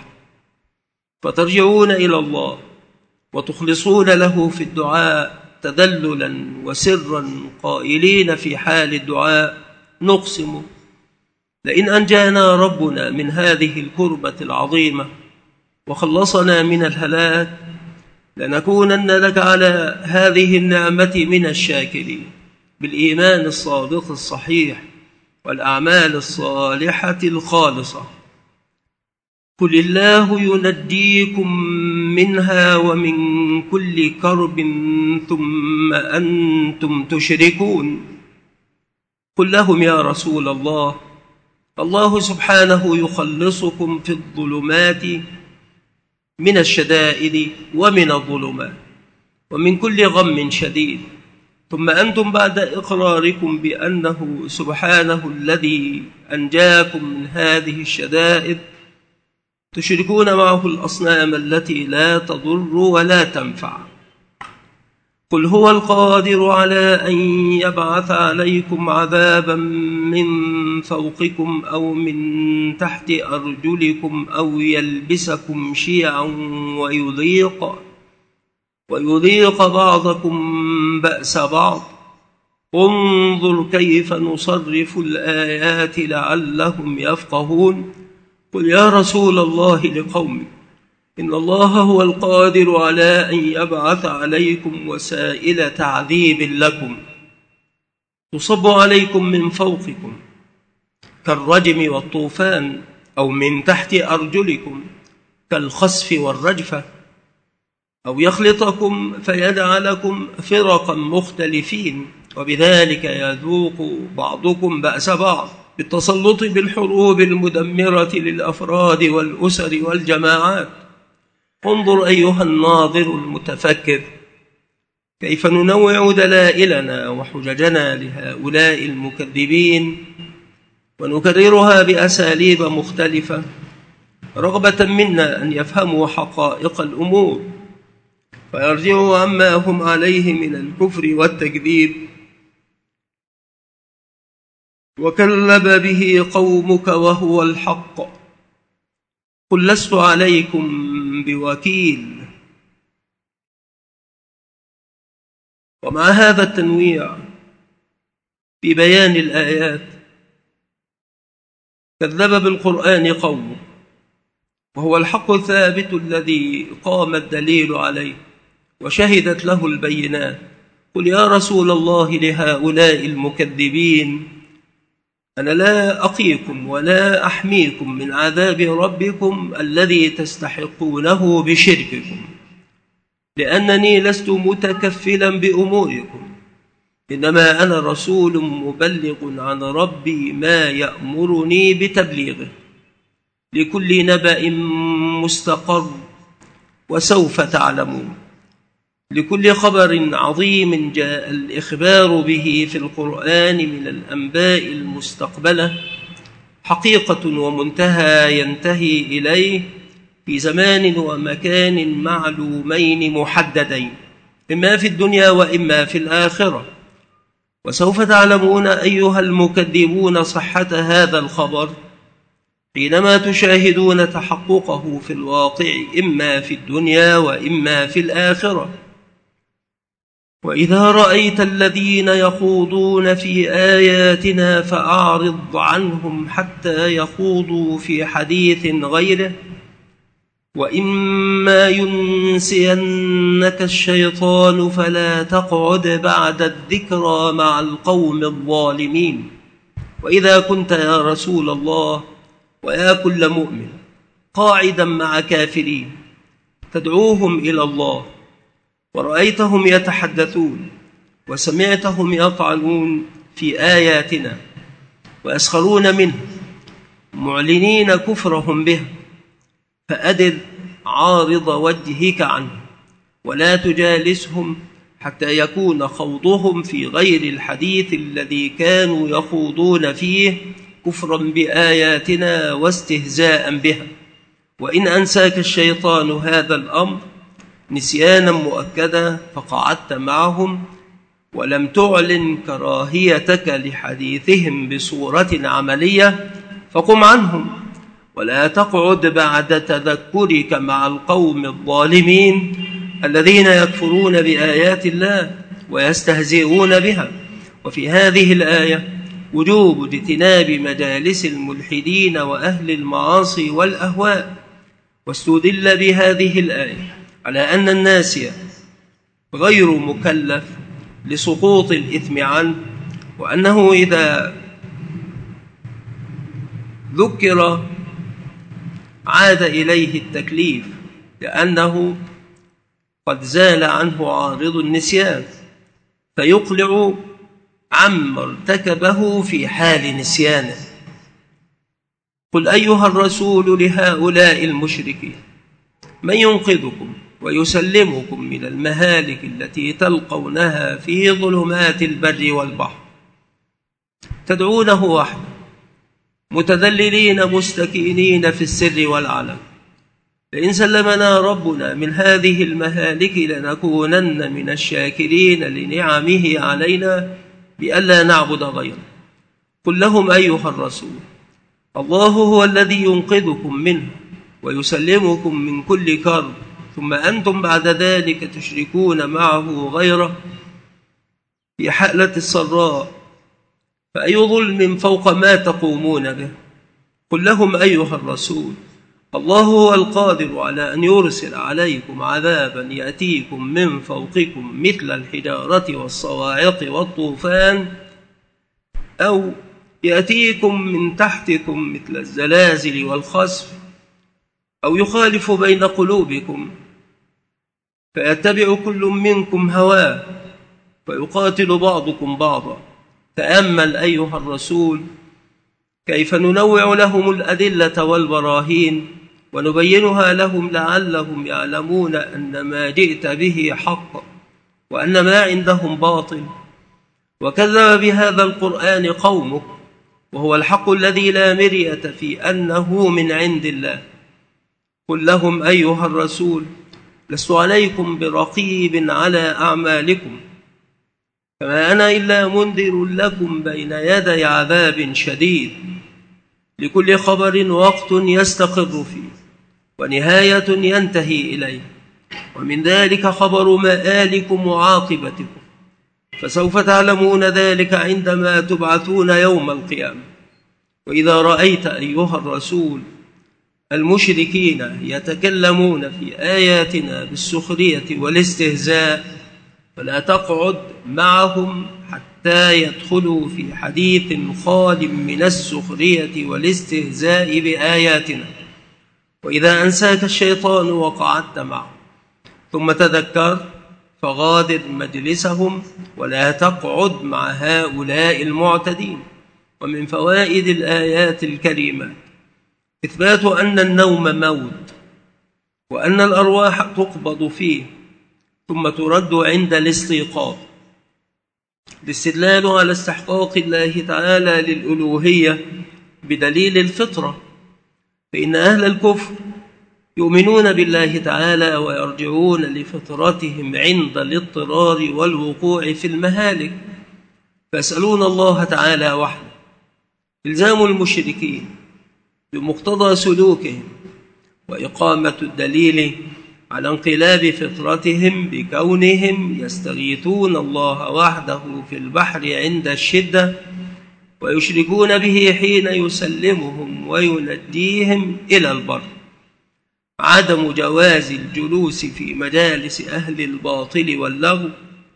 Speaker 1: فترجعون إلى الله وتخلصون له في الدعاء تذللا وسرا قائلين في حال الدعاء: نقسم لئن أنجانا ربنا من هذه الكربة العظيمة وخلصنا من الهلاك لنكونن لك على هذه النعمة من الشاكرين، بالإيمان الصادق الصحيح والأعمال الصالحة الخالصة. قل الله ينجيكم منها ومن كل كرب ثم أنتم تشركون. قل لهم يا رسول الله الله سبحانه يخلصكم في الظلمات من الشدائد ومن الظلمات ومن كل غم شديد، ثم أنتم بعد إقراركم بأنه سبحانه الذي أنجاكم من هذه الشدائد تشركون معه الأصنام التي لا تضر ولا تنفع. قل هو القادر على أن يبعث عليكم عذابا من فوقكم أو من تحت أرجلكم أو يلبسكم شيعا ويذيق ويذيق بعضكم بأس بعض. انظر كيف نصرف الآيات لعلهم يفقهون. قل يا رسول الله لقومك إن الله هو القادر على أن يبعث عليكم وسائل تعذيب لكم تصب عليكم من فوقكم كالرجم والطوفان، أو من تحت أرجلكم كالخسف والرجفة، أو يخلطكم فيجعلكم فرقا مختلفين، وبذلك يذوق بعضكم بأس بعض، بالتسلط بالحروب المدمرة للأفراد والأسر والجماعات. انظر أيها الناظر المتفكر كيف ننوع دلائلنا وحججنا لهؤلاء المكذبين ونكررها بأساليب مختلفة رغبة منا أن يفهموا حقائق الأمور فيرجعوا عما هم عليه من الكفر والتكذيب. وكذب به قومك وهو الحق قل لست عليكم بوكيل. ومع هذا التنويع في بيان الآيات كذب بالقرآن قومه وهو الحق الثابت الذي قام الدليل عليه وشهدت له البينات. قل يا رسول الله لهؤلاء المكذبين أنا لا أقيكم ولا أحميكم من عذاب ربكم الذي تستحقونه بشرككم، لأنني لست متكفلا بأموركم، إنما أنا رسول مبلغ عن ربي ما يأمرني بتبليغه. لكل نبأ مستقر وسوف تعلمون. لكل خبر عظيم جاء الإخبار به في القرآن من الأنباء المستقبلة حقيقة ومنتهى ينتهي إليه في زمان ومكان معلومين محددين، إما في الدنيا وإما في الآخرة. وسوف تعلمون أيها المكذبون صحة هذا الخبر حينما تشاهدون تحققه في الواقع، إما في الدنيا وإما في الآخرة. وإذا رأيت الذين يخوضون في آياتنا فأعرض عنهم حتى يخوضوا في حديث غيره، وإما ينسينك الشيطان فلا تقعد بعد الذكرى مع القوم الظالمين. وإذا كنت يا رسول الله ويا كل مؤمن قاعدا مع كافرين تدعوهم إلى الله، ورأيتهم يتحدثون وسمعتهم يطعنون في آياتنا ويسخرون منه معلنين كفرهم به، فأدر عارض وجهك عنه ولا تجالسهم حتى يكون خوضهم في غير الحديث الذي كانوا يخوضون فيه كفرا بآياتنا واستهزاء بها. وإن أنساك الشيطان هذا الأمر نسيانا مؤكدا فقعدت معهم ولم تعلن كراهيتك لحديثهم بصورة عملية، فقم عنهم ولا تقعد بعد تذكرك مع القوم الظالمين الذين يكفرون بآيات الله ويستهزئون بها. وفي هذه الآية وجوب اجتناب مجالس الملحدين وأهل المعاصي والأهواء. واستدل بهذه الآية على أن الناسي غير مكلف لسقوط الإثم عنه، وأنه إذا ذكر عاد إليه التكليف لأنه قد زال عنه عارض النسيان، فيقلع عما ارتكبه في حال نسيانه. قل أيها الرسول لهؤلاء المشركين من ينقذكم ويسلمكم من المهالك التي تلقونها في ظلمات البر والبحر، تدعونه وحده متذللين مستكينين في السر والعلن، فإن سلمنا ربنا من هذه المهالك لنكونن من الشاكرين لنعمه علينا بألا نعبد غيره. قل لهم أيها الرسول الله هو الذي ينقذكم منه ويسلمكم من كل كرب، ثم أنتم بعد ذلك تشركون معه غيره في حالة السراء، فأي ظلم فوق ما تقومون به. قل لهم أيها الرسول الله هو القادر على أن يرسل عليكم عذابا يأتيكم من فوقكم مثل الحجارة والصواعق والطوفان، أو يأتيكم من تحتكم مثل الزلازل والخسف، أو يخالف بين قلوبكم فيتبع كل منكم هواه فيقاتل بعضكم بعضا. تأمل أيها الرسول كيف ننوع لهم الأدلة والبراهين ونبينها لهم لعلهم يعلمون أن ما جئت به حق وأن ما عندهم باطل. وكذب بهذا القرآن قومك وهو الحق الذي لا مرية في أنه من عند الله. قل لهم أيها الرسول لست عليكم برقيب على أعمالكم، فما أنا إلا منذر لكم بين يدي عذاب شديد، لكل خبر وقت يستقر فيه ونهاية ينتهي إليه، ومن ذلك خبر مآلكم وعاقبتكم، فسوف تعلمون ذلك عندما تبعثون يوم القيامة. وإذا رأيت أيها الرسول المشركين يتكلمون في آياتنا بالسخرية والاستهزاء فلا تقعد معهم حتى حتى يدخلوا في حديث خال من السخرية والاستهزاء بآياتنا، وإذا أنساك الشيطان وقعدت معه ثم تذكر فغادر مجلسهم ولا تقعد مع هؤلاء المعتدين. ومن فوائد الآيات الكريمة إثبات أن النوم موت، وأن الأرواح تقبض فيه ثم ترد عند الاستيقاظ، الاستدلال على استحقاق الله تعالى للألوهية بدليل الفطرة، فإن أهل الكفر يؤمنون بالله تعالى ويرجعون لفطرتهم عند الاضطرار والوقوع في المهالك، فيسألون الله تعالى وحده. إلزام المشركين بمقتضى سلوكهم وإقامة الدليل على انقلاب فطرتهم بكونهم يستغيثون الله وحده في البحر عند الشدة ويشركون به حين يسلمهم وينجيهم إلى البر. عدم جواز الجلوس في مجالس أهل الباطل واللغو،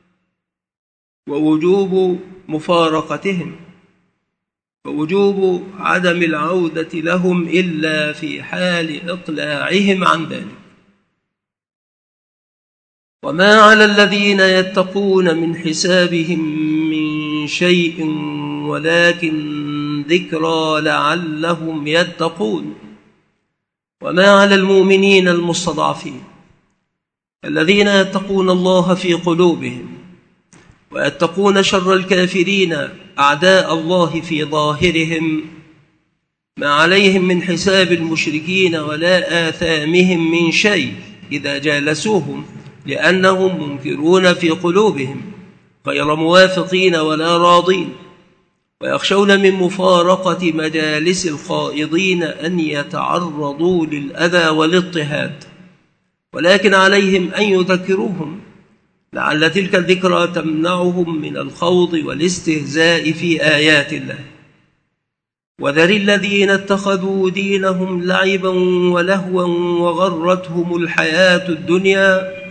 Speaker 1: ووجوب مفارقتهم، ووجوب عدم العودة لهم إلا في حال إقلاعهم عن ذلك. وما على الذين يتقون من حسابهم من شيء ولكن ذكرى لعلهم يتقون. وما على المؤمنين المستضعفين الذين يتقون الله في قلوبهم ويتقون شر الكافرين أعداء الله في ظاهرهم، ما عليهم من حساب المشركين ولا آثامهم من شيء إذا جالسوهم، لأنهم منكرون في قلوبهم غير موافقين ولا راضين، ويخشون من مفارقة مجالس الخائضين أن يتعرضوا للأذى والاضطهاد، ولكن عليهم أن يذكروهم لعل تلك الذكرى تمنعهم من الخوض والاستهزاء في آيات الله. وذر الذين اتخذوا دينهم لعبا ولهوا وغرتهم الحياة الدنيا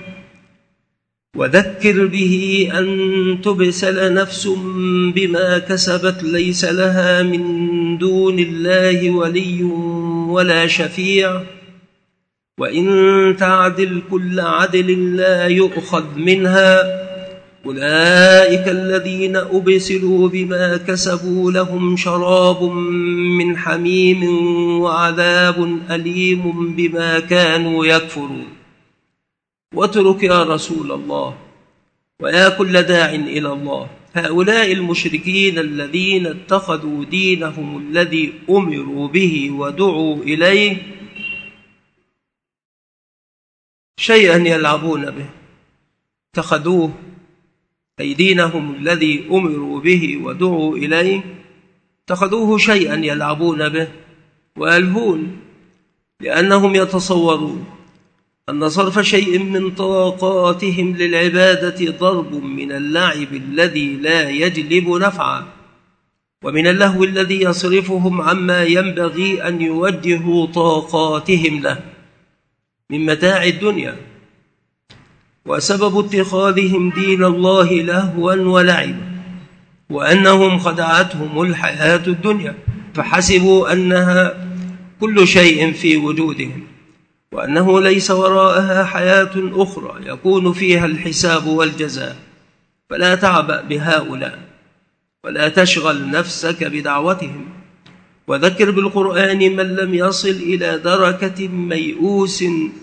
Speaker 1: وذكر به أن تبسل نفس بما كسبت ليس لها من دون الله ولي ولا شفيع، وإن تعدل كل عدل لا يؤخذ منها، أولئك الذين أبسلوا بما كسبوا لهم شراب من حميم وعذاب أليم بما كانوا يكفرون. واترك يا رسول الله ويا كل داع إلى الله هؤلاء المشركين الذين اتخذوا دينهم الذي أمروا به ودعوا إليه شيئا يلعبون به، اتخذوه أي دينهم الذي أمروا به ودعوا إليه اتخذوه شيئا يلعبون به ويلهون، لأنهم يتصورون أن صرف شيء من طاقاتهم للعبادة ضرب من اللعب الذي لا يجلب نفعا، ومن اللهو الذي يصرفهم عما ينبغي أن يوجهوا طاقاتهم له من متاع الدنيا. وسبب اتخاذهم دين الله لهوا ولعبا وأنهم خدعتهم الحياة الدنيا فحسبوا أنها كل شيء في وجودهم، وأنه ليس وراءها حياة أخرى يكون فيها الحساب والجزاء. فلا تعبأ بهؤلاء ولا تشغل نفسك بدعوتهم، وذكر بالقرآن من لم يصل إلى دركة ميؤوس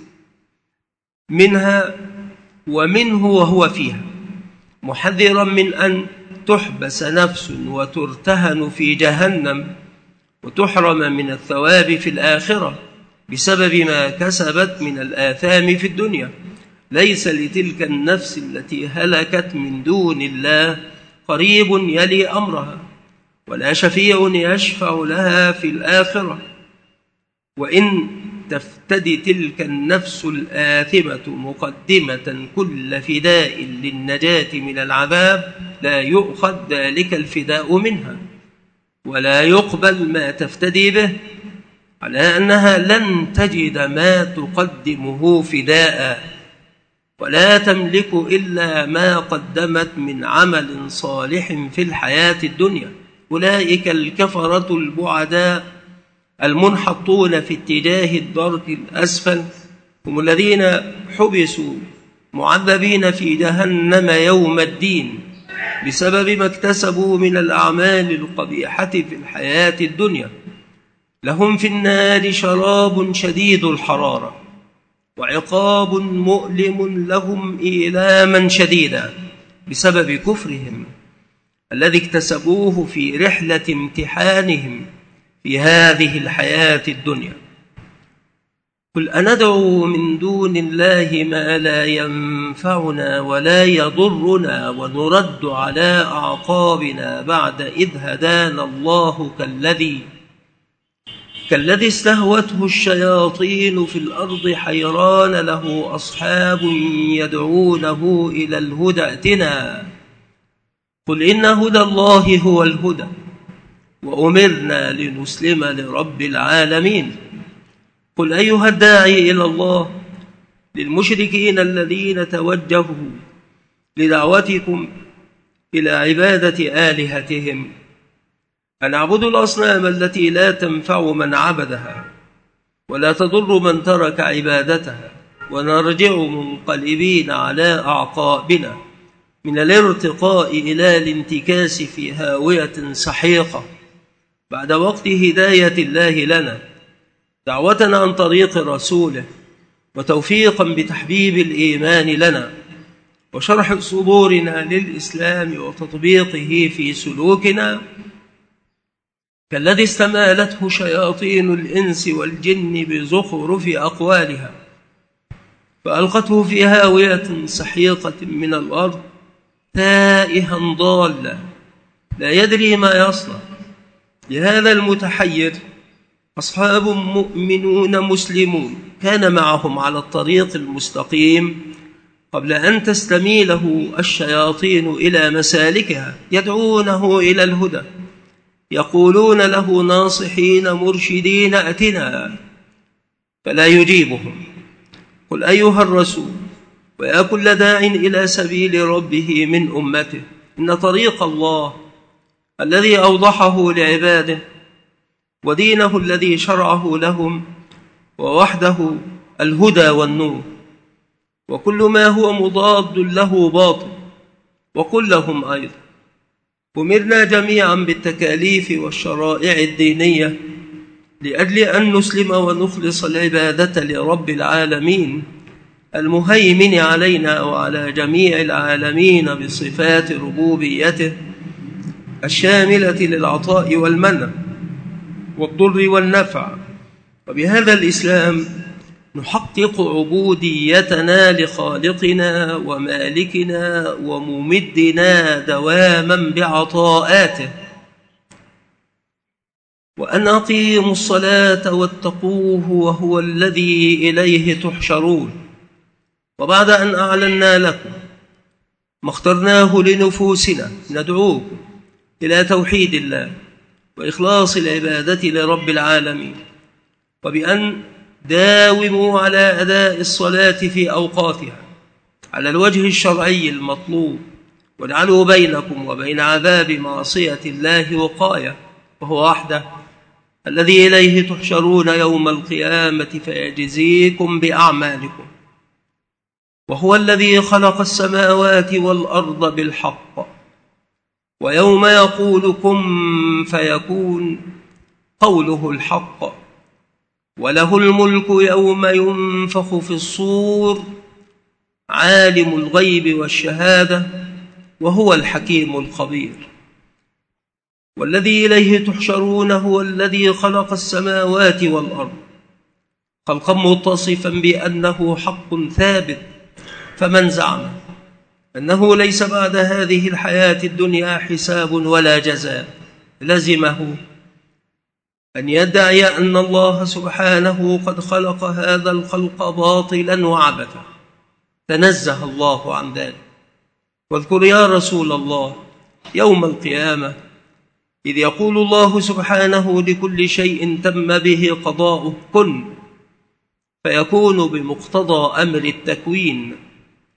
Speaker 1: منها ومنه وهو فيها، محذرا من أن تحبس نفس وترتهن في جهنم وتحرم من الثواب في الآخرة بسبب ما كسبت من الآثام في الدنيا. ليس لتلك النفس التي هلكت من دون الله قريب يلي أمرها ولا شفيع يشفع لها في الآخرة، وإن تفتدي تلك النفس الآثمة مقدمة كل فداء للنجاة من العذاب لا يؤخذ ذلك الفداء منها ولا يقبل ما تفتدي به، على أنها لن تجد ما تقدمه فداء. ولا تملك إلا ما قدمت من عمل صالح في الحياة الدنيا. أولئك الكفرة البعداء المنحطون في اتجاه الدرك الأسفل، هم الذين حبسوا معذبين في جهنم يوم الدين بسبب ما اكتسبوا من الأعمال القبيحة في الحياة الدنيا. لهم في النار شراب شديد الحرارة وعقاب مؤلم لهم إيلاما شديدا بسبب كفرهم الذي اكتسبوه في رحلة امتحانهم في هذه الحياة الدنيا. قل أندعو من دون الله ما لا ينفعنا ولا يضرنا ونرد على أعقابنا بعد إذ هدانا الله كالذي كالذي استهوته الشياطين في الأرض حيران له أصحاب يدعونه إلى الهدى ائتنا. قل إن هدى الله هو الهدى وأمرنا لنسلم لرب العالمين. قل أيها الداعي إلى الله للمشركين الذين توجهوا لدعوتكم إلى عبادة آلهتهم أن اعبدوا الأصنام التي لا تنفع من عبدها ولا تضر من ترك عبادتها، ونرجع منقلبين على أعقابنا من الارتقاء إلى الانتكاس في هاوية سحيقة بعد وقت هداية الله لنا، دعوة عن طريق رسوله وتوفيقا بتحبيب الإيمان لنا وشرح صدورنا للإسلام وتطبيقه في سلوكنا، كالذي استمالته شياطين الإنس والجن بزخرف أقوالها فألقته في هاوية سحيقة من الأرض تائها ضالا لا يدري ما يصنع. لهذا المتحير أصحاب مؤمنون مسلمون كان معهم على الطريق المستقيم قبل أن تستميله الشياطين إلى مسالكها، يدعونه إلى الهدى، يقولون له ناصحين مرشدين ائتنا، فلا يجيبهم. قل أيها الرسول ويا كل داع إلى سبيل ربه من أمته إن طريق الله الذي أوضحه لعباده ودينه الذي شرعه لهم ووحده الهدى والنور، وكل ما هو مضاد له باطل. وقل لهم أيضا أمرنا جميعا بالتكاليف والشرائع الدينية لأجل أن نسلم ونخلص العبادة لرب العالمين المهيمن علينا وعلى جميع العالمين بصفات ربوبيته الشاملة للعطاء والمنع والضر والنفع. وبهذا الإسلام نحقق عبوديتنا لخالقنا ومالكنا وممدنا دواما بعطاءاته. وأن أقيموا الصلاة واتقوه وهو الذي إليه تحشرون. وبعد أن أعلنا لكم ما اخترناه لنفوسنا ندعوكم إلى توحيد الله وإخلاص العبادة لرب العالمين، وبأن داوموا على أداء الصلاة في أوقاتها على الوجه الشرعي المطلوب، واجعلوا بينكم وبين عذاب معصية الله وقاية، وهو وحده الذي إليه تحشرون يوم القيامة فيجزيكم بأعمالكم. وهو الذي خلق السماوات والأرض بالحق، ويوم يقول كن فيكون قوله الحق، وله الملك يوم ينفخ في الصور عالم الغيب والشهادة وهو الحكيم الخبير. والذي إليه تحشرون هو الذي خلق السماوات والأرض خلقا متصفا بأنه حق ثابت، فمن زعم أنه ليس بعد هذه الحياة الدنيا حساب ولا جزاء لزمه أن يدعي أن الله سبحانه قد خلق هذا الخلق باطلا وعبثا، تنزه الله عن ذلك. واذكر يا رسول الله يوم القيامة إذ يقول الله سبحانه لكل شيء تم به قضاؤه كن فيكون بمقتضى أمر التكوين،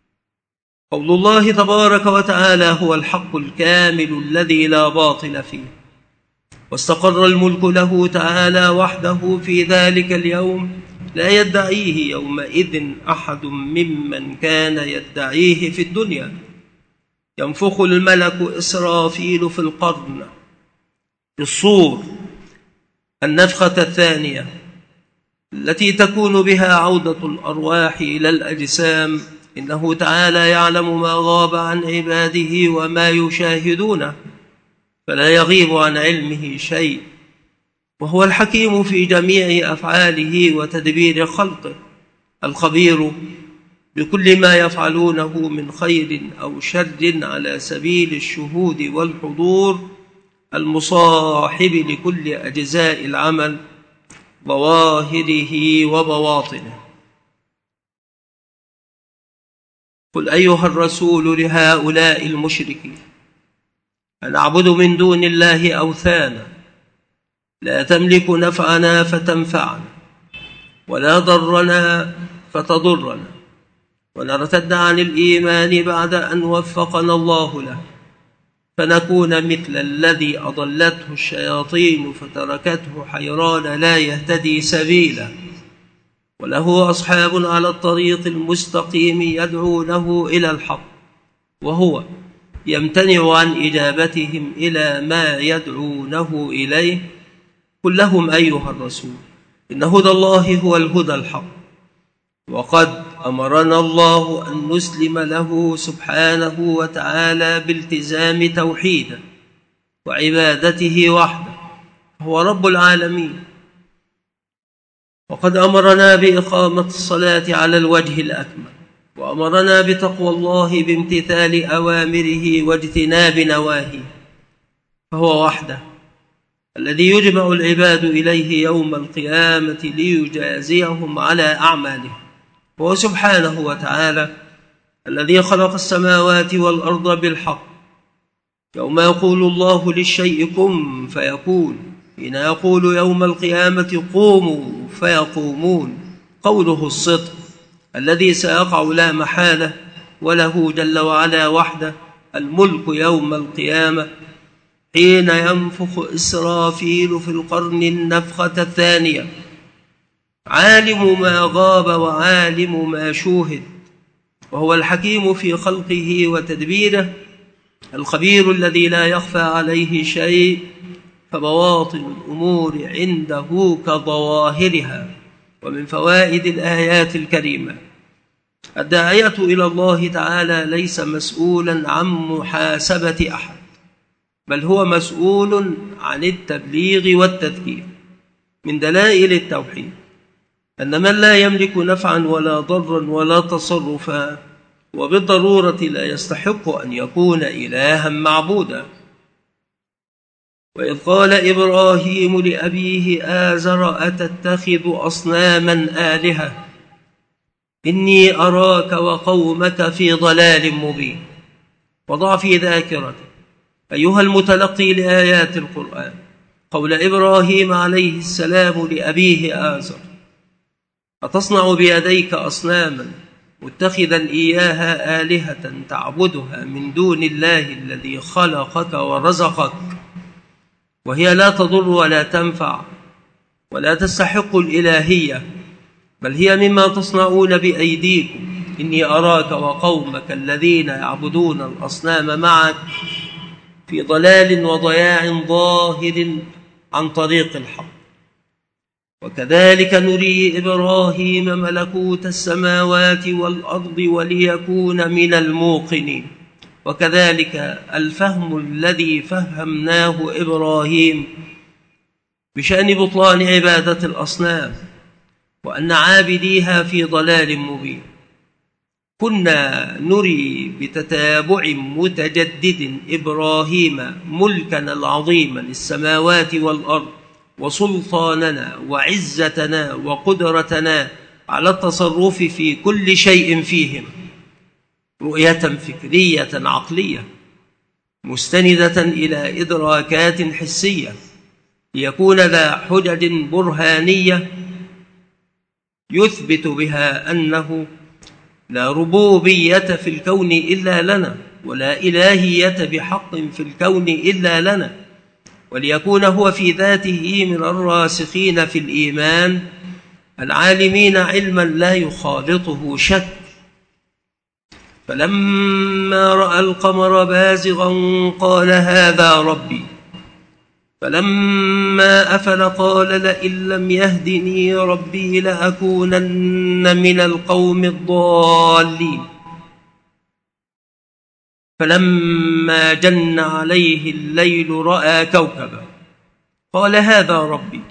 Speaker 2: قول الله تبارك وتعالى: هو الحق الكامل الذي لا باطل فيه، واستقر الملك له تعالى وحده في ذلك اليوم، لا يدعيه يومئذ أحد ممن كان يدعيه في الدنيا. ينفخ الملك إسرافيل في القرن بالصور النفخة الثانية التي تكون بها عودة الأرواح إلى الأجسام. إنه تعالى يعلم ما غاب عن عباده وما يشاهدونه، فلا يغيب عن علمه شيء، وهو الحكيم في جميع أفعاله وتدبير خلقه، الخبير بكل ما يفعلونه من خير أو شر على سبيل الشهود والحضور، المصاحب لكل أجزاء العمل ظواهره وبواطنه. قل أيها الرسول لهؤلاء المشركين: أنعبد من دون الله أوثانا لا تملك نفعنا فتنفعنا ولا ضرنا فتضرنا، ونرتد عن الإيمان بعد أن وفقنا الله له، فنكون مثل الذي أضلته الشياطين فتركته حيران لا يهتدي سبيلا، وله أصحاب على الطريق المستقيم يدعونه إلى الحق، وهو يمتنع عن إجابتهم إلى ما يدعونه إليه. قل لهم أيها الرسول: إن هدى الله هو الهدى الحق، وقد أمرنا الله أن نسلم له سبحانه وتعالى بالتزام توحيده وعبادته وحده، هو رب العالمين. وقد أمرنا بإقامة الصلاة على الوجه الأكمل، وأمرنا بتقوى الله بامتثال أوامره واجتناب نواهيه، فهو وحده الذي يجمع العباد إليه يوم القيامة ليجازيهم على أعمالهم. وهو سبحانه وتعالى الذي خلق السماوات والأرض بالحق، يوم يقول الله للشيء كن فيكون، حين يقول يوم القيامة قوموا فيقومون. قوله الصدق الذي سيقع لا محالة، وله جل وعلا وحده الملك يوم القيامة، حين ينفخ إسرافيل في القرن النفخة الثانية، عالم ما غاب وعالم ما شوهد، وهو الحكيم في خلقه وتدبيره، الخبير الذي لا يخفى عليه شيء، فبواطن الأمور عنده كظواهرها. ومن فوائد الآيات الكريمة: الداعية إلى الله تعالى ليس مسؤولا عن محاسبة أحد، بل هو مسؤول عن التبليغ والتذكير. من دلائل التوحيد أن من لا يملك نفعا ولا ضرا ولا تصرفا، وبالضرورة لا يستحق أن يكون إلها معبودا. وإذ قال إبراهيم لأبيه آزر أتتخذ أصناما آلهة إني أراك وقومك في ضلال مبين. وضع في ذاكرتك أيها المتلقي لآيات القرآن قول إبراهيم عليه السلام لأبيه آزر: أتصنع بيديك أصناما متخذا إياها آلهة تعبدها من دون الله الذي خلقك ورزقك، وهي لا تضر ولا تنفع ولا تستحق الإلهية، بل هي مما تصنعون بأيديكم. إني أراك وقومك الذين يعبدون الأصنام معك في ضلال وضياع ظاهر عن طريق الحق. وكذلك نري إبراهيم ملكوت السماوات والأرض وليكون من الموقنين. وكذلك الفهم الذي فهمناه إبراهيم بشأن بطلان عبادة الأصنام، وأن عابديها في ضلال مبين. كنا نري بتتابع متجدد إبراهيم ملكنا العظيم للسماوات والأرض، وسلطاننا وعزتنا وقدرتنا على التصرف في كل شيء فيهم، رؤية فكرية عقلية مستندة إلى إدراكات حسية، ليكون ذا حجج برهانية يثبت بها أنه لا ربوبية في الكون إلا لنا، ولا إلهية بحق في الكون إلا لنا، وليكون هو في ذاته من الراسخين في الإيمان العالمين علما لا يخالطه شك. فلما رأى القمر بازغا قال هذا ربي، فلما أفل قال لئن لم يهدني ربي لأكونن من القوم الضالين. فلما جن عليه الليل رأى كوكبا قال هذا ربي،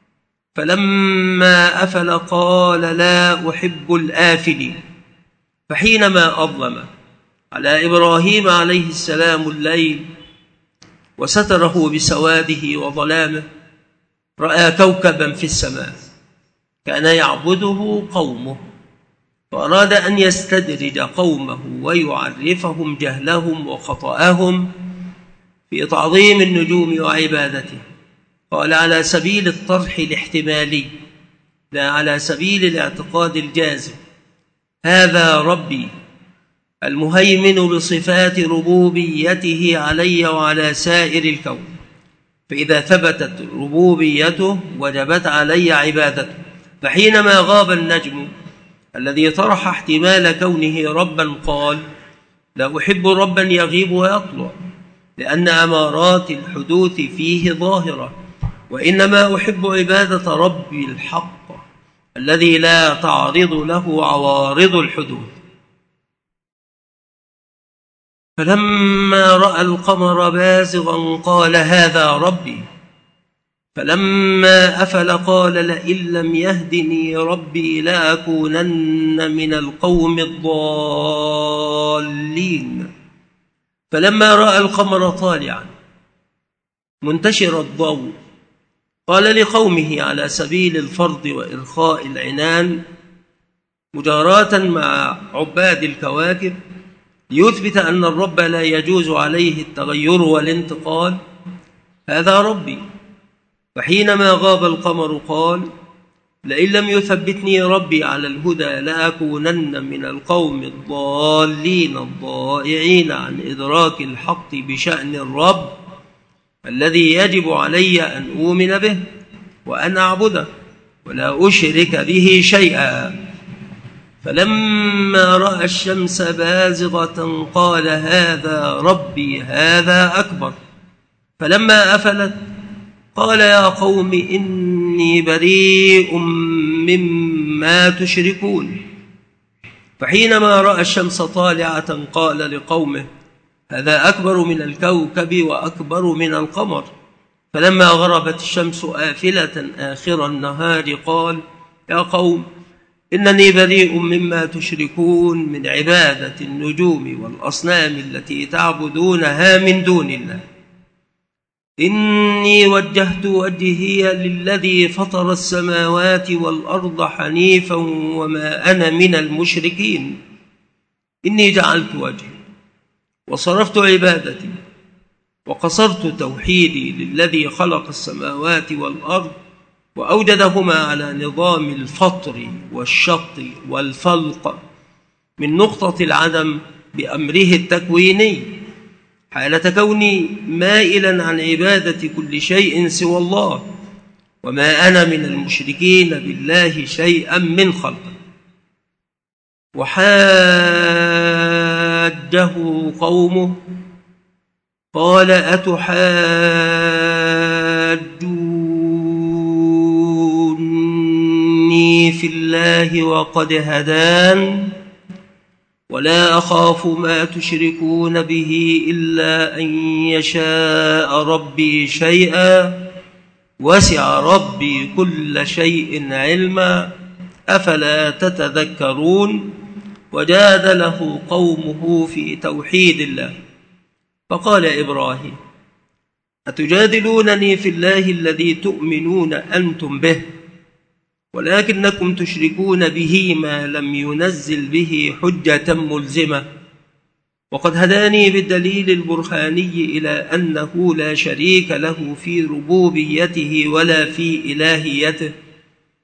Speaker 2: فلما أفل قال لا أحب الآفلين. فحينما أظلم على إبراهيم عليه السلام الليل وستره بسواده وظلامه رأى كوكبا في السماء كان يعبده قومه، فأراد أن يستدرج قومه ويعرفهم جهلهم وخطأهم في تعظيم النجوم وعبادته. قال على سبيل الطرح الاحتمالي لا على سبيل الاعتقاد الجازم: هذا ربي المهيمن بصفات ربوبيته علي وعلى سائر الكون، فإذا ثبتت ربوبيته وجبت علي عبادته. فحينما غاب النجم الذي طرح احتمال كونه ربا قال لا أحب ربا يغيب ويطلع، لأن أمارات الحدوث فيه ظاهرة، وإنما أحب عبادة ربي الحق الذي لا تعرض له عوارض الحدوث. فلما رأى القمر بازغا قال هذا ربي، فلما أفل قال لئن لم يهدني ربي لأكونن من القوم الضالين. فلما رأى القمر طالعا منتشر الضوء قال لقومه على سبيل الفرض وإرخاء العنان مجاراة مع عباد الكواكب ليثبت أن الرب لا يجوز عليه التغير والانتقال: هذا ربي. فحينما غاب القمر قال لئن لم يثبتني ربي على الهدى لأكونن من القوم الضالين الضائعين عن إدراك الحق بشأن الرب الذي يجب علي أن أؤمن به وأن أعبده ولا أشرك به شيئا. فلما رأى الشمس بازغة قال هذا ربي هذا أكبر. فلما أفلت قال يا قوم إني بريء مما تشركون. فحينما رأى الشمس طالعة قال لقومه هذا أكبر من الكوكب وأكبر من القمر. فلما غربت الشمس آفلة آخر النهار قال يا قوم إنني بريء مما تشركون من عبادة النجوم والأصنام التي تعبدونها من دون الله. إني وجهت وجهي للذي فطر السماوات والأرض حنيفا وما أنا من المشركين. إني جعلت وجهي وصرفت عبادتي وقصرت توحيدي للذي خلق السماوات والأرض وأوجدهما على نظام الفطر والشط والفلق من نقطة العدم بأمره التكويني، حالة كوني مائلا عن عبادة كل شيء سوى الله، وما أنا من المشركين بالله شيئا من خلقه. وحاجه قومه قال أتحاجوني في الله وقد هدان ولا أخاف ما تشركون به إلا أن يشاء ربي شيئا وسع ربي كل شيء علما أفلا تتذكرون. وجادله قومه في توحيد الله. فقال إبراهيم أتجادلونني في الله الذي تؤمنون أنتم به ولكنكم تشركون به ما لم ينزل به حجة ملزمة، وقد هداني بالدليل البرهاني إلى أنه لا شريك له في ربوبيته ولا في إلهيته،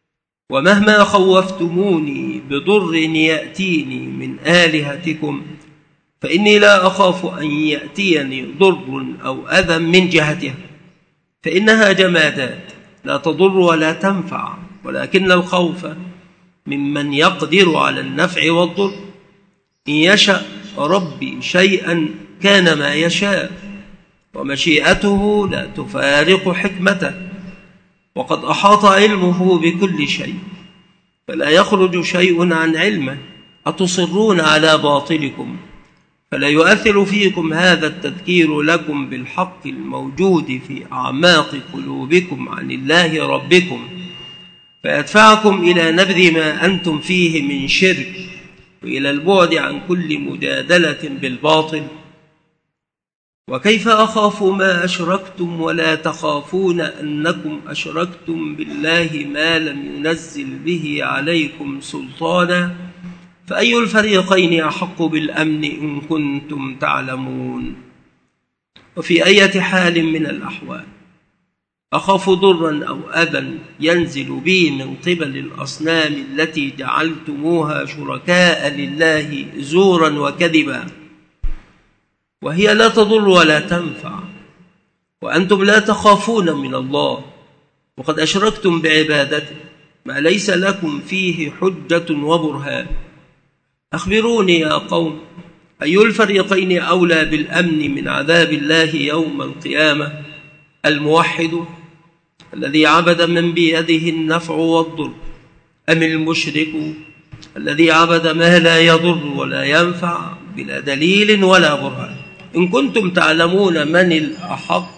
Speaker 2: ومهما خوفتموني بضر يأتيني من آلهتكم فإني لا أخاف أن يأتيني ضر أو أذى من جهتها، فإنها جمادات لا تضر ولا تنفع، ولكن الخوف ممن يقدر على النفع والضر. إن يشأ ربي شيئا كان ما يشاء، ومشيئته لا تفارق حكمته، وقد أحاط علمه بكل شيء فلا يخرج شيء عن علمه. أتصرون على باطلكم فلا يؤثر فيكم هذا التذكير لكم بالحق الموجود في أعماق قلوبكم عن الله ربكم، فيدفعكم إلى نبذ ما أنتم فيه من شرك، وإلى البعد عن كل مجادلة بالباطل. وكيف أخاف ما أشركتم ولا تخافون أنكم أشركتم بالله ما لم ينزل به عليكم سلطانا، فأي الفريقين أحق بالأمن إن كنتم تعلمون. وفي أي حال من الأحوال أخاف ضرا أو أذى ينزل بي من قبل الأصنام التي جعلتموها شركاء لله زورا وكذبا، وهي لا تضر ولا تنفع، وأنتم لا تخافون من الله، وقد أشركتم بعبادته ما ليس لكم فيه حجة وبرهان. أخبروني يا قوم، أي الفريقين أولى بالأمن من عذاب الله يوم القيامة؟ الموحد الذي عبد من بيده النفع والضر، أم المشرك الذي عبد ما لا يضر ولا ينفع بلا دليل ولا برهان؟ إن كنتم تعلمون من الأحق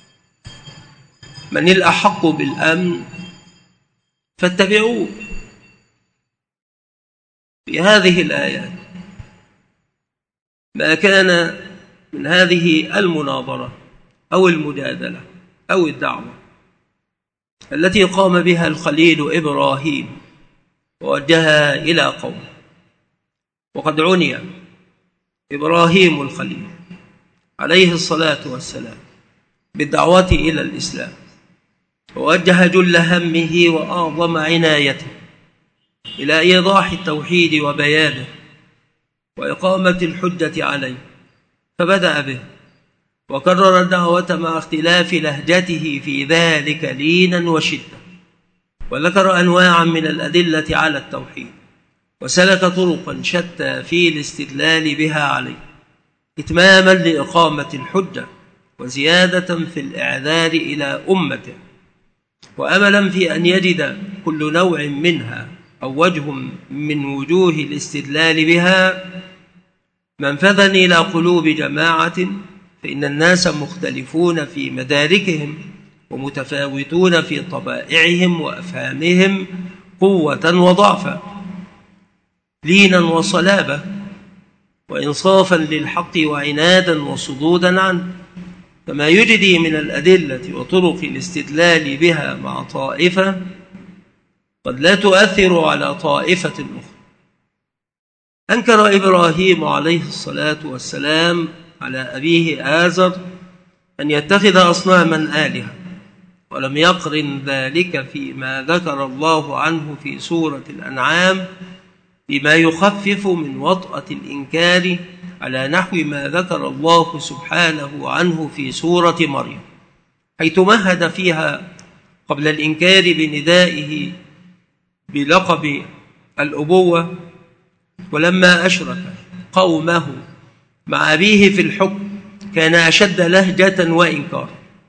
Speaker 2: من الأحق بالأمن فاتبعوه. في هذه الآيات ما كان من هذه المناظرة أو المجادلة أو الدعوة التي قام بها الخليل إبراهيم ووجهها إلى قومه. وقد عني إبراهيم الخليل عليه الصلاة والسلام بالدعوة إلى الإسلام، ووجه جل همه وأعظم عنايته إلى إيضاح التوحيد وبيانه وإقامة الحجة عليه، فبدأ به وكرر الدعوة مع اختلاف لهجته في ذلك لينا وشدة، وذكر أنواعا من الأدلة على التوحيد، وسلك طرقا شتى في الاستدلال بها عليه إتماما لإقامة الحجة وزيادة في الإعذار إلى أمته، وأملا في أن يجد كل نوع منها أو وجه من وجوه الاستدلال بها منفذا إلى قلوب جماعة، فإن الناس مختلفون في مداركهم ومتفاوتون في طبائعهم وأفهامهم قوة وضعفا، لينا وصلابة، وإنصافا للحق وعنادا وصدودا عنه، فما يجدي من الأدلة وطرق الاستدلال بها مع طائفة قد لا تؤثر على طائفة أخرى. أنكر إبراهيم عليه الصلاة والسلام على أبيه آزر أن يتخذ أصناما آلهة، ولم يقرن ذلك فيما ذكر الله عنه في سورة الأنعام بما يخفف من وطأة الإنكار على نحو ما ذكر الله سبحانه عنه في سورة مريم، حيث مهد فيها قبل الإنكار بندائه بلقب الأبوة، ولما أشرك قومه مع أبيه في الحكم كان أشد لهجة وإنكارا.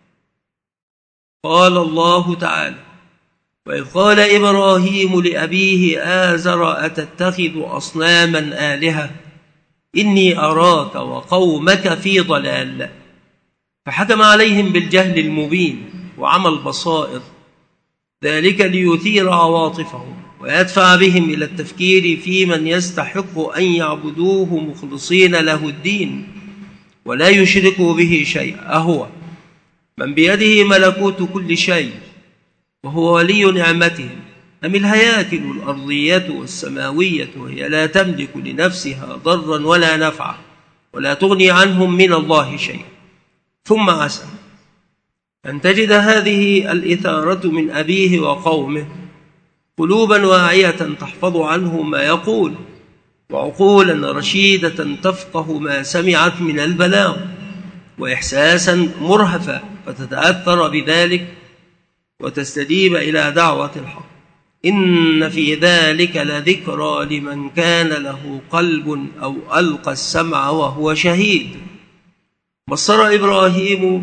Speaker 2: قال الله تعالى: وإذ قال إبراهيم لأبيه آزر أتتخذ أصناما آلهة إني أراك وقومك في ضلال، فحكم عليهم بالجهل المبين وعمى البصائر، ذلك ليثير عواطفهم ويدفع بهم إلى التفكير في من يستحق أن يعبدوه مخلصين له الدين ولا يشركوا به شيئا، أهو من بيده ملكوت كل شيء وهو ولي نعمتهم، أم الهياكل الأرضية والسماوية وهي لا تملك لنفسها ضرا ولا نفعا ولا تغني عنهم من الله شيئا. ثم عسى أن تجد هذه الإثارة من أبيه وقومه قلوبا واعية تحفظ عنه ما يقول، وعقولا رشيدة تفقه ما سمعت من البلاغ، وإحساسا مرهفا فتتأثر بذلك وتستجيب إلى دعوة الحق. إن في ذلك لذكرى لمن كان له قلب أو ألقى السمع وهو شهيد. بصر إبراهيم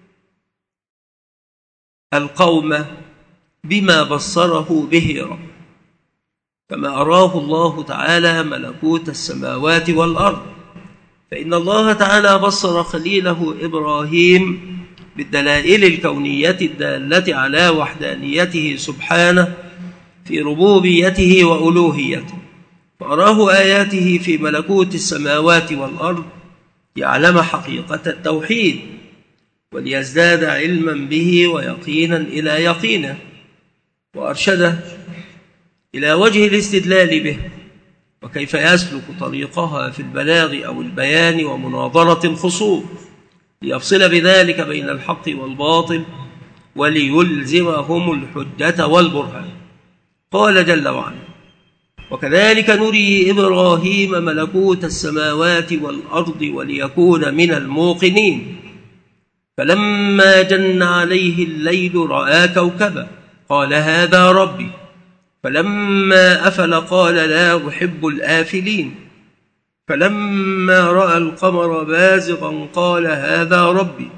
Speaker 2: القوم بما بصره به رب، كما أراه الله تعالى ملكوت السماوات والأرض، فإن الله تعالى بصر خليله إبراهيم بالدلائل الكونية الدالة على وحدانيته سبحانه في ربوبيته وألوهيته، فأراه آياته في ملكوت السماوات والأرض يعلم حقيقة التوحيد وليزداد علما به ويقينا إلى يقينه، وأرشده إلى وجه الاستدلال به وكيف يسلك طريقها في البلاغ أو البيان ومناظرة الخصوم، ليفصل بذلك بين الحق والباطل وليلزمهم الحجة والبرهان. قال جل وعلا: وكذلك نري إبراهيم ملكوت السماوات والأرض وليكون من الموقنين، فلما جن عليه الليل رأى كوكبا قال هذا ربي، فلما أفل قال لا أحب الآفلين، فلما رأى القمر بازغا قال هذا ربي،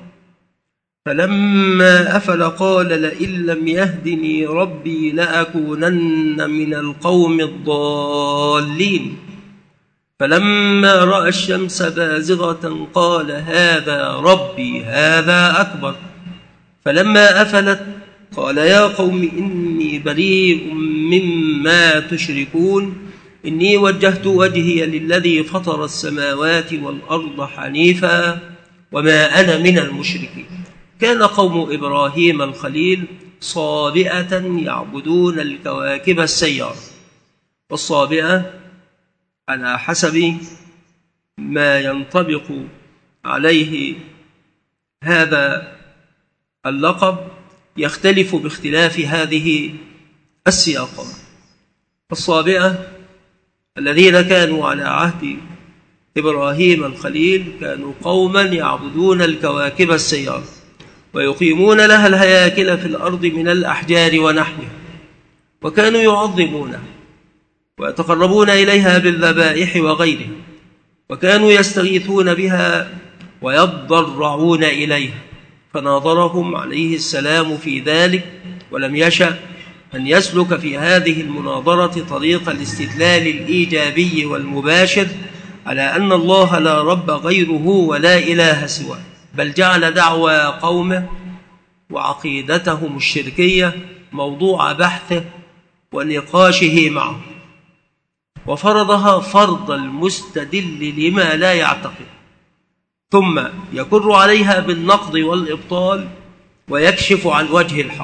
Speaker 2: فلما أفل قال لئن لم يهدني ربي لأكونن من القوم الضالين، فلما رأى الشمس بازغة قال هذا ربي هذا أكبر، فلما أفلت قال يا قوم إني بريء مما تشركون، إني وجهت وجهي للذي فطر السماوات والأرض حنيفا وما أنا من المشركين. كان قوم إبراهيم الخليل صابئة يعبدون الكواكب السيارة، والصابئة على حسب ما ينطبق عليه هذا اللقب يختلف باختلاف هذه السياقات. الصابئة الذين كانوا على عهد إبراهيم الخليل كانوا قوما يعبدون الكواكب السيارة ويقيمون لها الهياكل في الأرض من الأحجار ونحوها، وكانوا يعظمونها ويتقربون إليها بالذبائح وغيرها، وكانوا يستغيثون بها ويضرعون إليها، فناظرهم عليه السلام في ذلك ولم يشأ أن يسلك في هذه المناظرة طريق الاستدلال الإيجابي والمباشر على أن الله لا رب غيره ولا إله سواه، بل جعل دعوى قومه وعقيدتهم الشركية موضوع بحثه ونقاشه معه، وفرضها فرض المستدل لما لا يعتقد، ثم يكر عليها بالنقض والإبطال ويكشف عن وجه الحق.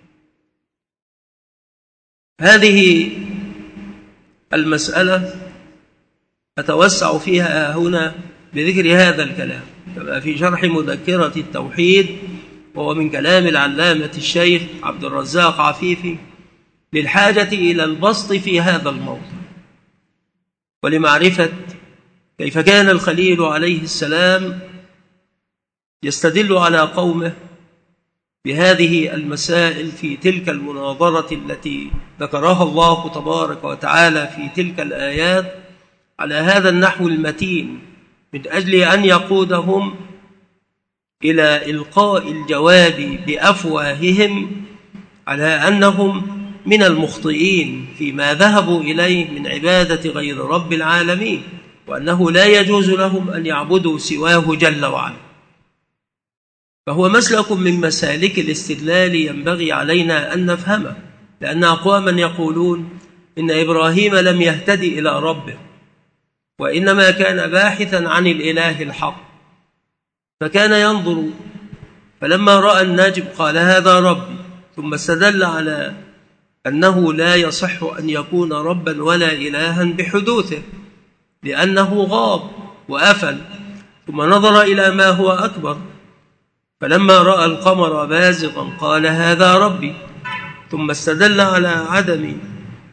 Speaker 2: هذه المسألة أتوسع فيها هنا بذكر هذا الكلام كما في شرح مذكرة التوحيد، وهو من كلام العلامة الشيخ عبد الرزاق عفيفي، للحاجة إلى البسط في هذا الموضوع ولمعرفة كيف كان الخليل عليه السلام يستدل على قومه بهذه المسائل في تلك المناظرة التي ذكرها الله تبارك وتعالى في تلك الآيات على هذا النحو المتين، من أجل أن يقودهم إلى إلقاء الجواب بأفواههم على أنهم من المخطئين فيما ذهبوا إليه من عبادة غير رب العالمين، وأنه لا يجوز لهم أن يعبدوا سواه جل وعلا. فهو مسلك من مسالك الاستدلال ينبغي علينا أن نفهمه، لأن أقواما يقولون إن إبراهيم لم يهتدي إلى ربه، وإنما كان باحثا عن الإله الحق، فكان ينظر فلما رأى النجم قال هذا ربي، ثم استدل على أنه لا يصح أن يكون ربا ولا إلها بحدوثه لأنه غاب وأفل، ثم نظر إلى ما هو أكبر فلما رأى القمر بازغا قال هذا ربي، ثم استدل على عدم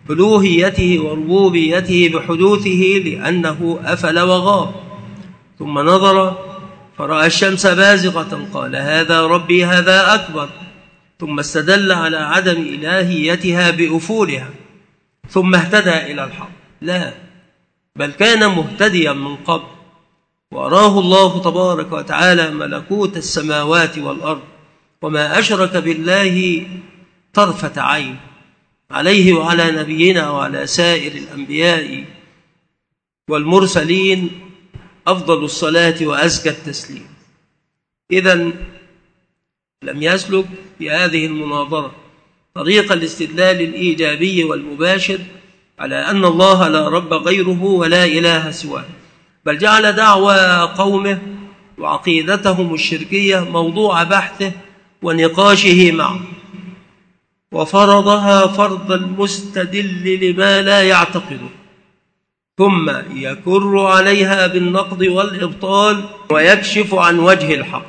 Speaker 2: ألوهيته وربوبيته بحدوثه لأنه أفل وغاب. ثم نظر فرأى الشمس بازغة قال هذا ربي هذا أكبر، ثم استدل على عدم إلهيتها بأفولها ثم اهتدى إلى الحق. لا، بل كان مهتديا من قبل، وأراه الله تبارك وتعالى ملكوت السماوات والأرض وما أشرك بالله طرفة عين، عليه وعلى نبينا وعلى سائر الأنبياء والمرسلين أفضل الصلاة وأزكى التسليم. إذن لم يسلك في هذه المناظرة طريق الاستدلال الإيجابي والمباشر على أن الله لا رب غيره ولا إله سواه، بل جعل دعوى قومه وعقيدتهم الشركية موضوع بحثه ونقاشه معه، وفرضها فرض المستدل لما لا يعتقده، ثم يكر عليها بالنقد والإبطال ويكشف عن وجه الحق.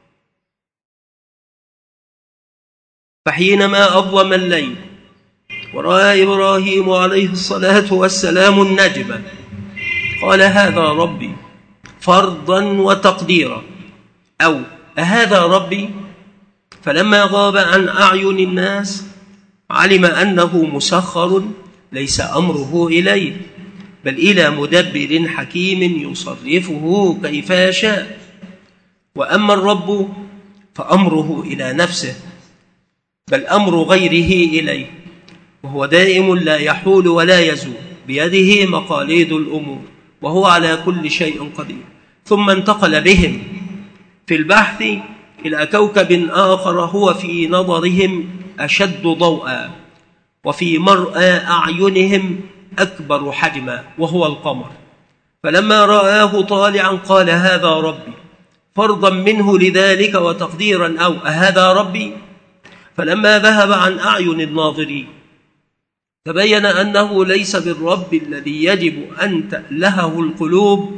Speaker 2: فحينما أظلم الليل ورأى إبراهيم عليه الصلاة والسلام النجم قال هذا ربي فرضا وتقديرا، أو أهذا ربي؟ فلما غاب عن أعين الناس علم أنه مسخر ليس أمره إليه بل إلى مدبر حكيم يصرفه كيف يشاء. وأما الرب فأمره إلى نفسه بل أمر غيره إليه، وهو دائم لا يحول ولا يزول، بيده مقاليد الأمور وهو على كل شيء قدير. ثم انتقل بهم في البحث إلى كوكب آخر هو في نظرهم أشد ضوءا وفي مرأى أعينهم أكبر حجما، وهو القمر. فلما رآه طالعا قال هذا ربي فرضا منه لذلك وتقديرا، أو أهذا ربي؟ فلما ذهب عن أعين الناظرين تبين أنه ليس بالرب الذي يجب أن تألهه القلوب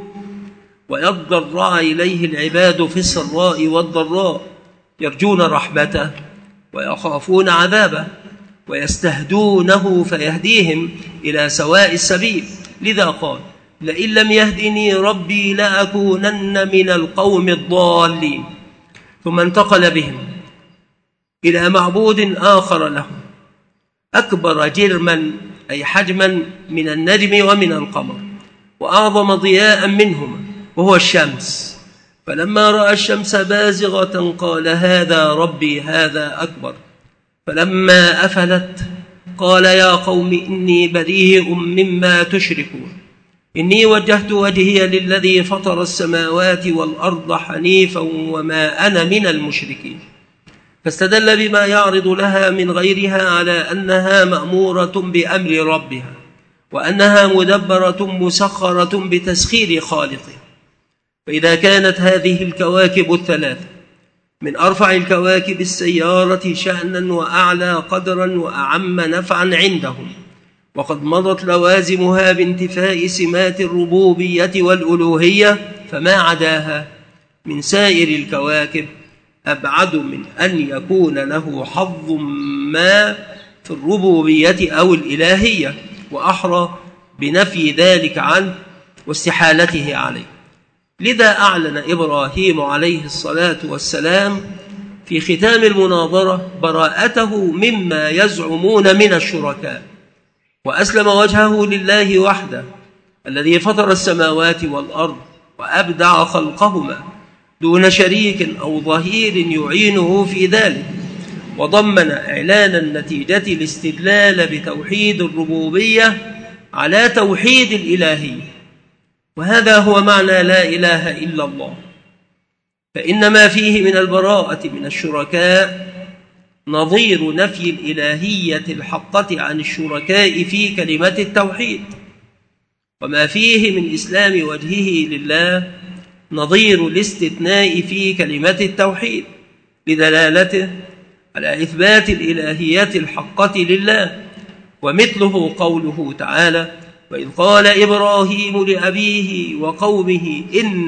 Speaker 2: ويضرع إليه العباد في السراء والضراء، يرجون رحمته ويخافون عذابه ويستهدونه فيهديهم إلى سواء السبيل. لذا قال لئن لم يهدني ربي لأكونن من القوم الضالين. ثم انتقل بهم إلى معبود آخر له أكبر جرما أي حجما من النجم ومن القمر، وأعظم ضياء منهما، وهو الشمس. فلما رأى الشمس بازغة قال هذا ربي هذا أكبر. فلما أفلت قال يا قوم إني بريء مما تشركون، إني وجهت وجهي للذي فطر السماوات والأرض حنيفا وما أنا من المشركين. فاستدل بما يعرض لها من غيرها على أنها مأمورة بأمر ربها، وأنها مدبرة مسخرة بتسخير خالقها. فإذا كانت هذه الكواكب الثلاثة من أرفع الكواكب السيارة شأنا وأعلى قدرا وأعم نفعا عندهم، وقد مضت لوازمها بانتفاء سمات الربوبية والألوهية، فما عداها من سائر الكواكب أبعد من أن يكون له حظ ما في الربوبية أو الإلهية، وأحرى بنفي ذلك عنه واستحالته عليه. لذا أعلن إبراهيم عليه الصلاة والسلام في ختام المناظرة براءته مما يزعمون من الشركاء، وأسلم وجهه لله وحده الذي فطر السماوات والأرض وأبدع خلقهما دون شريك أو ظهير يعينه في ذلك، وضمن إعلان النتيجة الاستدلال بتوحيد الربوبية على توحيد الإلهية. وهذا هو معنى لا إله إلا الله. فإن ما فيه من البراءة من الشركاء نظير نفي الإلهية الحقة عن الشركاء في كلمة التوحيد، وما فيه من إسلام وجهه لله نظير الاستثناء في كلمة التوحيد لدلالته على إثبات الإلهية الحقة لله. ومثله قوله تعالى وإذ قال إبراهيم لأبيه وقومه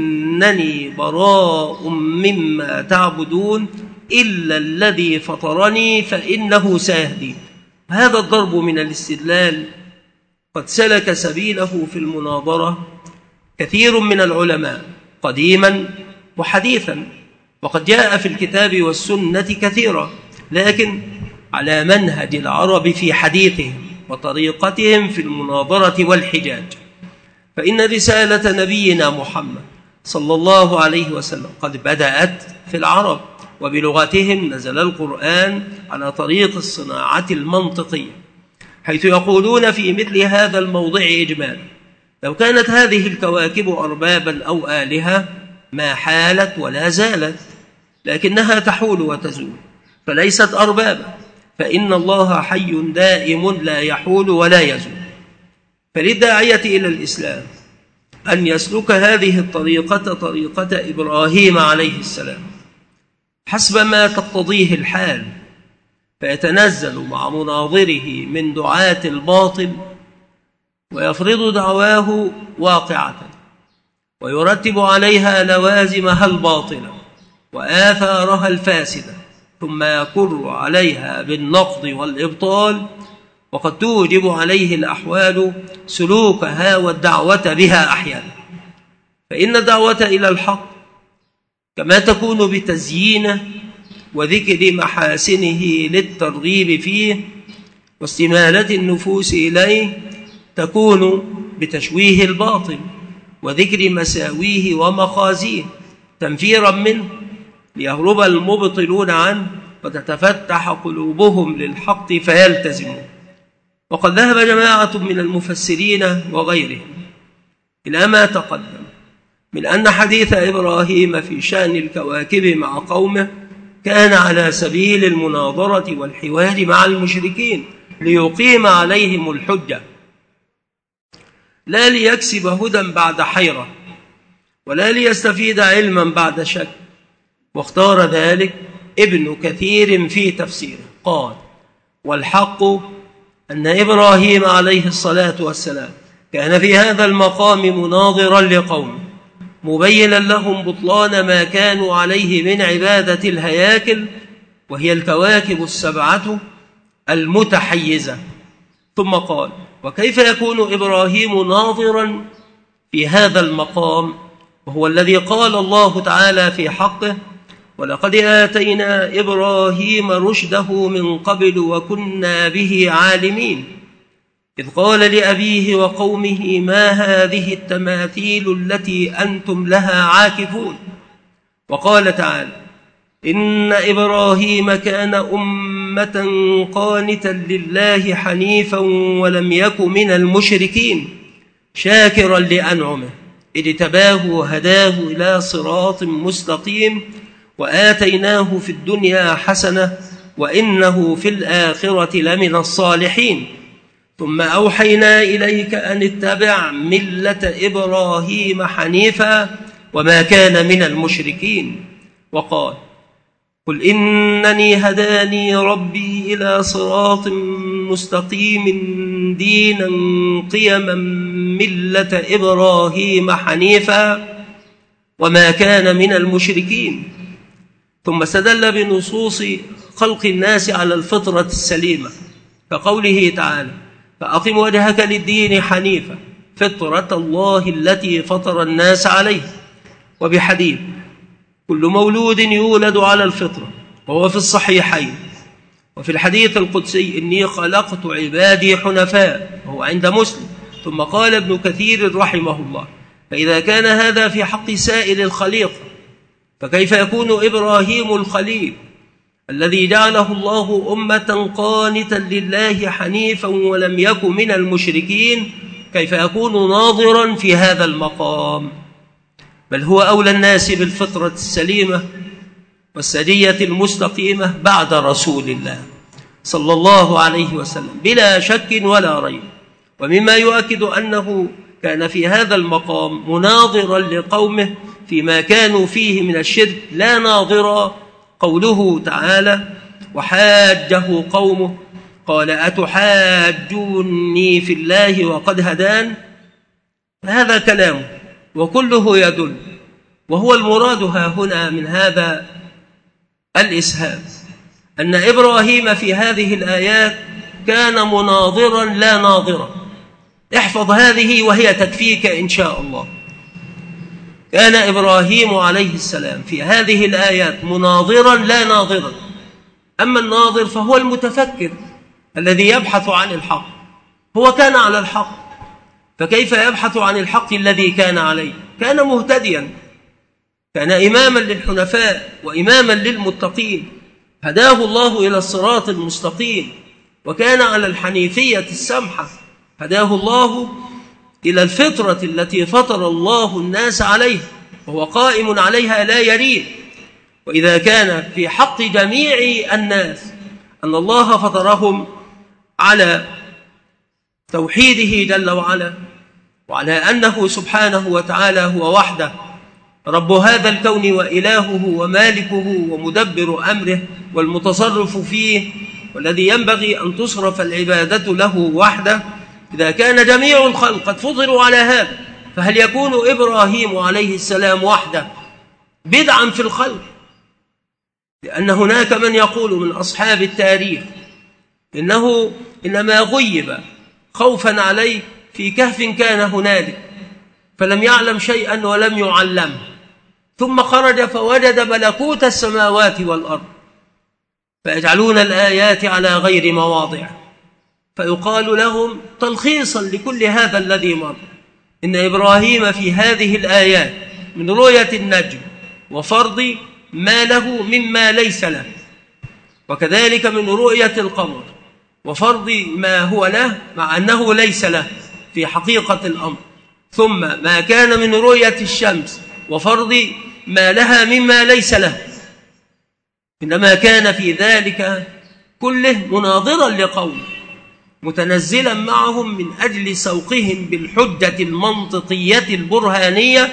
Speaker 2: إنني براء مما تعبدون إلا الذي فطرني فإنه سيهدين. هذا الضرب من الاستدلال قد سلك سبيله في المناظرة كثير من العلماء قديما وحديثا، وقد جاء في الكتاب والسنة كثيرا، لكن على منهج العرب في حديثهم وطريقتهم في المناظرة والحجاج. فإن رسالة نبينا محمد صلى الله عليه وسلم قد بدأت في العرب، وبلغتهم نزل القرآن على طريق الصناعة المنطقية، حيث يقولون في مثل هذا الموضع إجمالا: لو كانت هذه الكواكب أربابا أو آلهة ما حالت ولا زالت، لكنها تحول وتزول، فليست أربابا، فإن الله حي دائم لا يحول ولا يزول. فللداعية إلى الإسلام أن يسلك هذه الطريقة، طريقة إبراهيم عليه السلام، حسب ما تقتضيه الحال، فيتنزل مع مناظره من دعاة الباطل ويفرض دعواه واقعة، ويرتب عليها لوازمها الباطلة وآثارها الفاسدة، ثم يكر عليها بالنقض والإبطال، وقد توجب عليه الأحوال سلوكها والدعوة بها أحيانا. فإن الدعوة إلى الحق كما تكون بتزيينه وذكر محاسنه للترغيب فيه واستمالة النفوس إليه، تكون بتشويه الباطل وذكر مساويه ومخازيه تنفيرا منه ليهرب المبطلون عنه وتتفتح قلوبهم للحق فيلتزمون. وقد ذهب جماعة من المفسرين وغيرهم إلى ما تقدم من أن حديث إبراهيم في شأن الكواكب مع قومه كان على سبيل المناظرة والحوار مع المشركين ليقيم عليهم الحجة، لا ليكسب هدى بعد حيرة، ولا ليستفيد علما بعد شك. واختار ذلك ابن كثير في تفسيره، قال: والحق أن إبراهيم عليه الصلاة والسلام كان في هذا المقام مناظرا لقومه، مبينا لهم بطلان ما كانوا عليه من عبادة الهياكل، وهي الكواكب السبعة المتحيزة. ثم قال: وكيف يكون إبراهيم ناظرا في هذا المقام، وهو الذي قال الله تعالى في حقه: ولقد آتينا إبراهيم رشده من قبل وكنا به عالمين، إذ قال لأبيه وقومه: ما هذه التماثيل التي أنتم لها عاكفون. وقال تعالى: إن إبراهيم كان أمة قانتا لله حنيفا ولم يك من المشركين شاكرا لأنعمه، إذ اجتباه وهداه إلى صراط مستقيم، وآتيناه في الدنيا حسنة وإنه في الآخرة لمن الصالحين. ثم أوحينا إليك أن اتبع ملة إبراهيم حنيفا وما كان من المشركين. وقال: قل إنني هداني ربي إلى صراط مستقيم دينا قيما ملة إبراهيم حنيفا وما كان من المشركين. ثم استدل بنصوص خلق الناس على الفطرة السليمة، كقوله تعالى: فأقم وجهك للدين حنيفا فطرة الله التي فطر الناس عليها، وبحديث: كل مولود يولد على الفطرة، وهو في الصحيحين. وفي الحديث القدسي: إني خلقت عبادي حنفاء، وهو عند مسلم. ثم قال ابن كثير رحمه الله: فإذا كان هذا في حق سائر الخليقة، فكيف يكون إبراهيم الخليل الذي جعله الله أمة قانتا لله حنيفا ولم يك من المشركين، كيف يكون ناظرا في هذا المقام؟ بل هو أولى الناس بالفطرة السليمة والسجية المستقيمة بعد رسول الله صلى الله عليه وسلم بلا شك ولا ريب. ومما يؤكد أنه كان في هذا المقام مناظرا لقومه فيما كانوا فيه من الشرك لا ناظرا قوله تعالى: وحاجه قومه قال أتحاجوني في الله وقد هدان. هذا كلامه وكله يدل، وهو المراد ها هنا من هذا الإسهام، أن إبراهيم في هذه الآيات كان مناظرا لا ناظرا، احفظ هذه وهي تكفيك إن شاء الله. كان إبراهيم عليه السلام في هذه الآيات مناظرا لا ناظرا. أما الناظر فهو المتفكر الذي يبحث عن الحق، هو كان على الحق، فكيف يبحث عن الحق الذي كان عليه؟ كان مهتديا، كان إماما للحنفاء وإماما للمتقين، هداه الله إلى الصراط المستقيم، وكان على الحنيفية السمحة، هداه الله إلى الفطرة التي فطر الله الناس عليها، وهو قائم عليها لا يريد. وإذا كان في حق جميع الناس أن الله فطرهم على توحيده جل وعلا، وعلى أنه سبحانه وتعالى هو وحده رب هذا الكون وإلهه ومالكه ومدبر أمره والمتصرف فيه، والذي ينبغي أن تصرف العبادة له وحده، إذا كان جميع الخلق قد فطروا على هذا، فهل يكون إبراهيم عليه السلام وحده بدعا في الخلق؟ لأن هناك من يقول من أصحاب التاريخ إنه إنما غيب خوفا عليه في كهف كان هنالك، فلم يعلم شيئا ولم يعلم، ثم خرج فوجد ملكوت السماوات والأرض، فيجعلون الآيات على غير مواضع، فيقال لهم تلخيصا لكل هذا الذي مر إن إبراهيم في هذه الآيات من رؤية النجم وفرض ما له مما ليس له، وكذلك من رؤية القمر وفرض ما هو له مع أنه ليس له في حقيقة الأمر، ثم ما كان من رؤية الشمس وفرض ما لها مما ليس له، إنما كان في ذلك كله مناظرا لقوم متنزلا معهم من أجل سوقهم بالحجة المنطقية البرهانية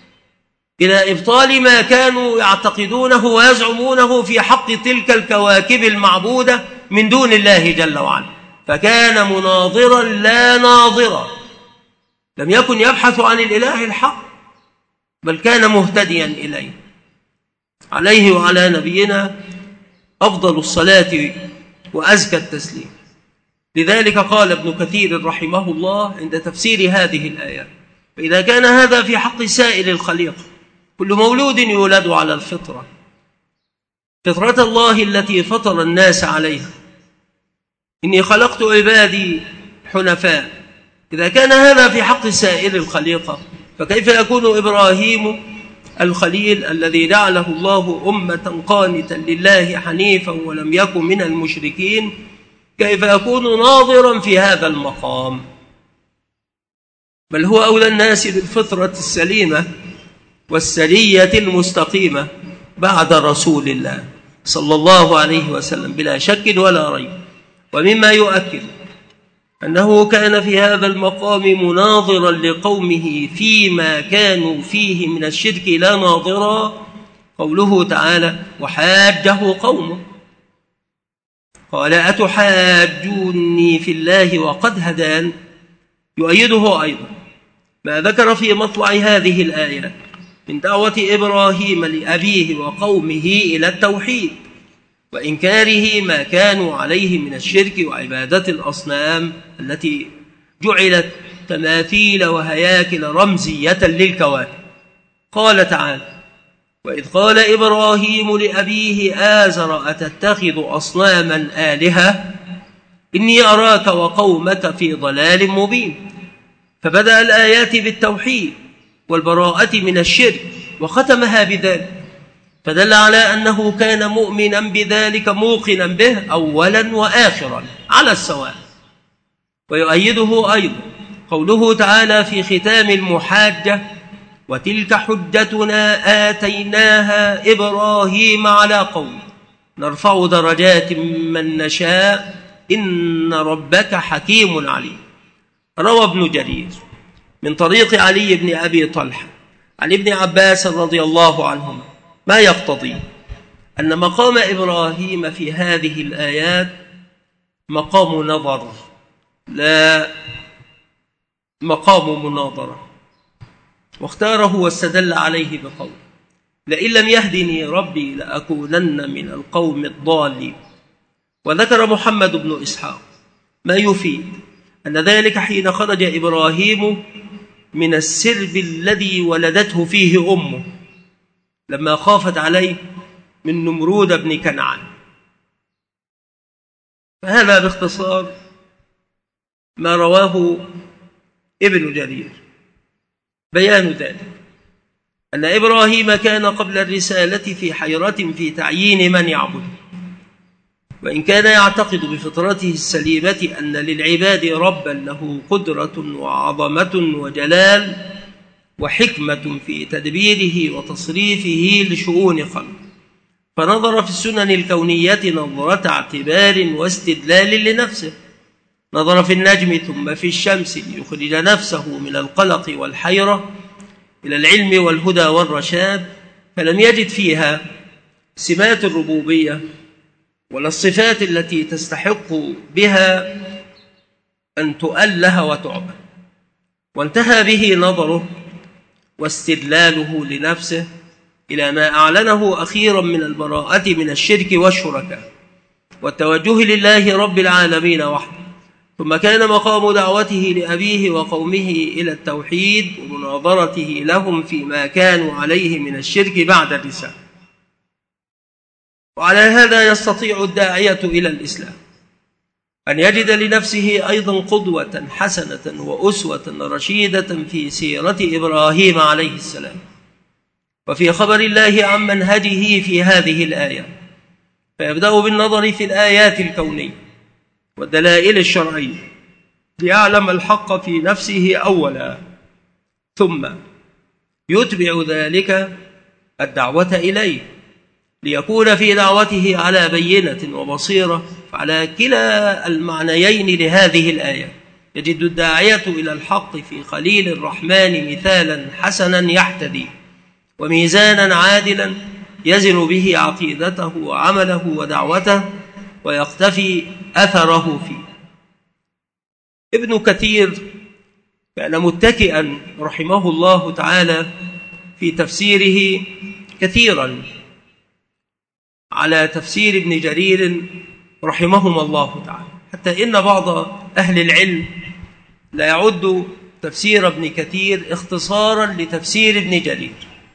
Speaker 2: إلى إبطال ما كانوا يعتقدونه ويزعمونه في حق تلك الكواكب المعبودة من دون الله جل وعلا. فكان مناظرا لا ناظرا، لم يكن يبحث عن الإله الحق، بل كان مهتديا إليه. عليه وعلى نبينا أفضل الصلاة وأزكى التسليم. لذلك قال ابن كثير رحمه الله عند تفسير هذه الآيات: فإذا كان هذا في حق سائر الخليقة، كل مولود يولد على الفطرة، فطرة الله التي فطر الناس عليها، إني خلقت عبادي حنفاء، إذا كان هذا في حق سائر الخليقة، فكيف يكون إبراهيم الخليل الذي جعله الله أمة قانتا لله حنيفا ولم يكن من المشركين، كيف يكون ناظرا في هذا المقام؟ بل هو أولى الناس بالفطرة السليمة والسرية المستقيمة بعد رسول الله صلى الله عليه وسلم بلا شك ولا ريب. ومما يؤكد أنه كان في هذا المقام مناظرا لقومه فيما كانوا فيه من الشرك لا ناظرا قوله تعالى: وحاجه قومه قال أتحاجوني في الله وقد هدان. يؤيده أيضا ما ذكر في مطلع هذه الآية من دعوة إبراهيم لأبيه وقومه إلى التوحيد وإنكاره ما كانوا عليه من الشرك وعبادة الأصنام التي جعلت تماثيل وهياكل رمزية للكواكب. قال تعالى: وإذ قال إبراهيم لأبيه آزر أتتخذ أصناما آلهة إني أراك وقومك في ضلال مبين. فبدأ الآيات بالتوحيد والبراءة من الشرك وختمها بذلك، فدل على أنه كان مؤمنا بذلك موقنا به أولا وآخرا على السواء. ويؤيده أيضا قوله تعالى في ختام المحاجة: وتلك حجتنا آتيناها إبراهيم على قوم نرفع درجات من نشاء إن ربك حكيم عليم. روى ابن جرير من طريق علي بن أبي طلحة عن ابن عباس رضي الله عنهما ما يقتضي أن مقام إبراهيم في هذه الآيات مقام نظر لا مقام مناظرة، واختاره واستدل عليه بقول: لئن لم يهدني ربي لأكونن من القوم الضالين. وذكر محمد بن إسحاق ما يفيد أن ذلك حين خرج إبراهيم من السرب الذي ولدته فيه أمه لما خافت عليه من نمرود بن كنعان. فهذا باختصار ما رواه ابن جرير، بيان ذلك أن إبراهيم كان قبل الرسالة في حيرة في تعيين من يعبد، وإن كان يعتقد بفطرته السليمة أن للعباد ربا له قدرة وعظمة وجلال وحكمة في تدبيره وتصريفه لشؤون خلقه، فنظر في السنن الكونية نظرة اعتبار واستدلال لنفسه، نظر في النجم ثم في الشمس ليخرج نفسه من القلق والحيرة إلى العلم والهدى والرشاد، فلم يجد فيها سمات الربوبية ولا الصفات التي تستحق بها أن تؤله وتعبد، وانتهى به نظره واستدلاله لنفسه إلى ما أعلنه أخيرا من البراءة من الشرك والشركاء والتوجه لله رب العالمين وحده. ثم كان مقام دعوته لأبيه وقومه إلى التوحيد ومناظرته لهم فيما كانوا عليه من الشرك بعد الرسالة. وعلى هذا يستطيع الداعية إلى الإسلام أن يجد لنفسه أيضا قدوة حسنة وأسوة رشيدة في سيرة إبراهيم عليه السلام وفي خبر الله عن منهجه في هذه الآية، فيبدأ بالنظر في الآيات الكونية والدلائل الشرعية ليعلم الحق في نفسه أولا، ثم يتبع ذلك الدعوة إليه ليكون في دعوته على بينة وبصيرة. فعلى كلا المعنيين لهذه الآية يجد الداعية إلى الحق في خليل الرحمن مثالا حسنا يحتدي وميزانا عادلا يزن به عقيدته وعمله ودعوته ويقتفي أثره فيه. ابن كثير كان متكئا رحمه الله تعالى في تفسيره كثيرا على تفسير ابن جرير رحمهما الله تعالى، حتى إن بعض أهل العلم لا يعد تفسير ابن كثير اختصارا لتفسير ابن جرير،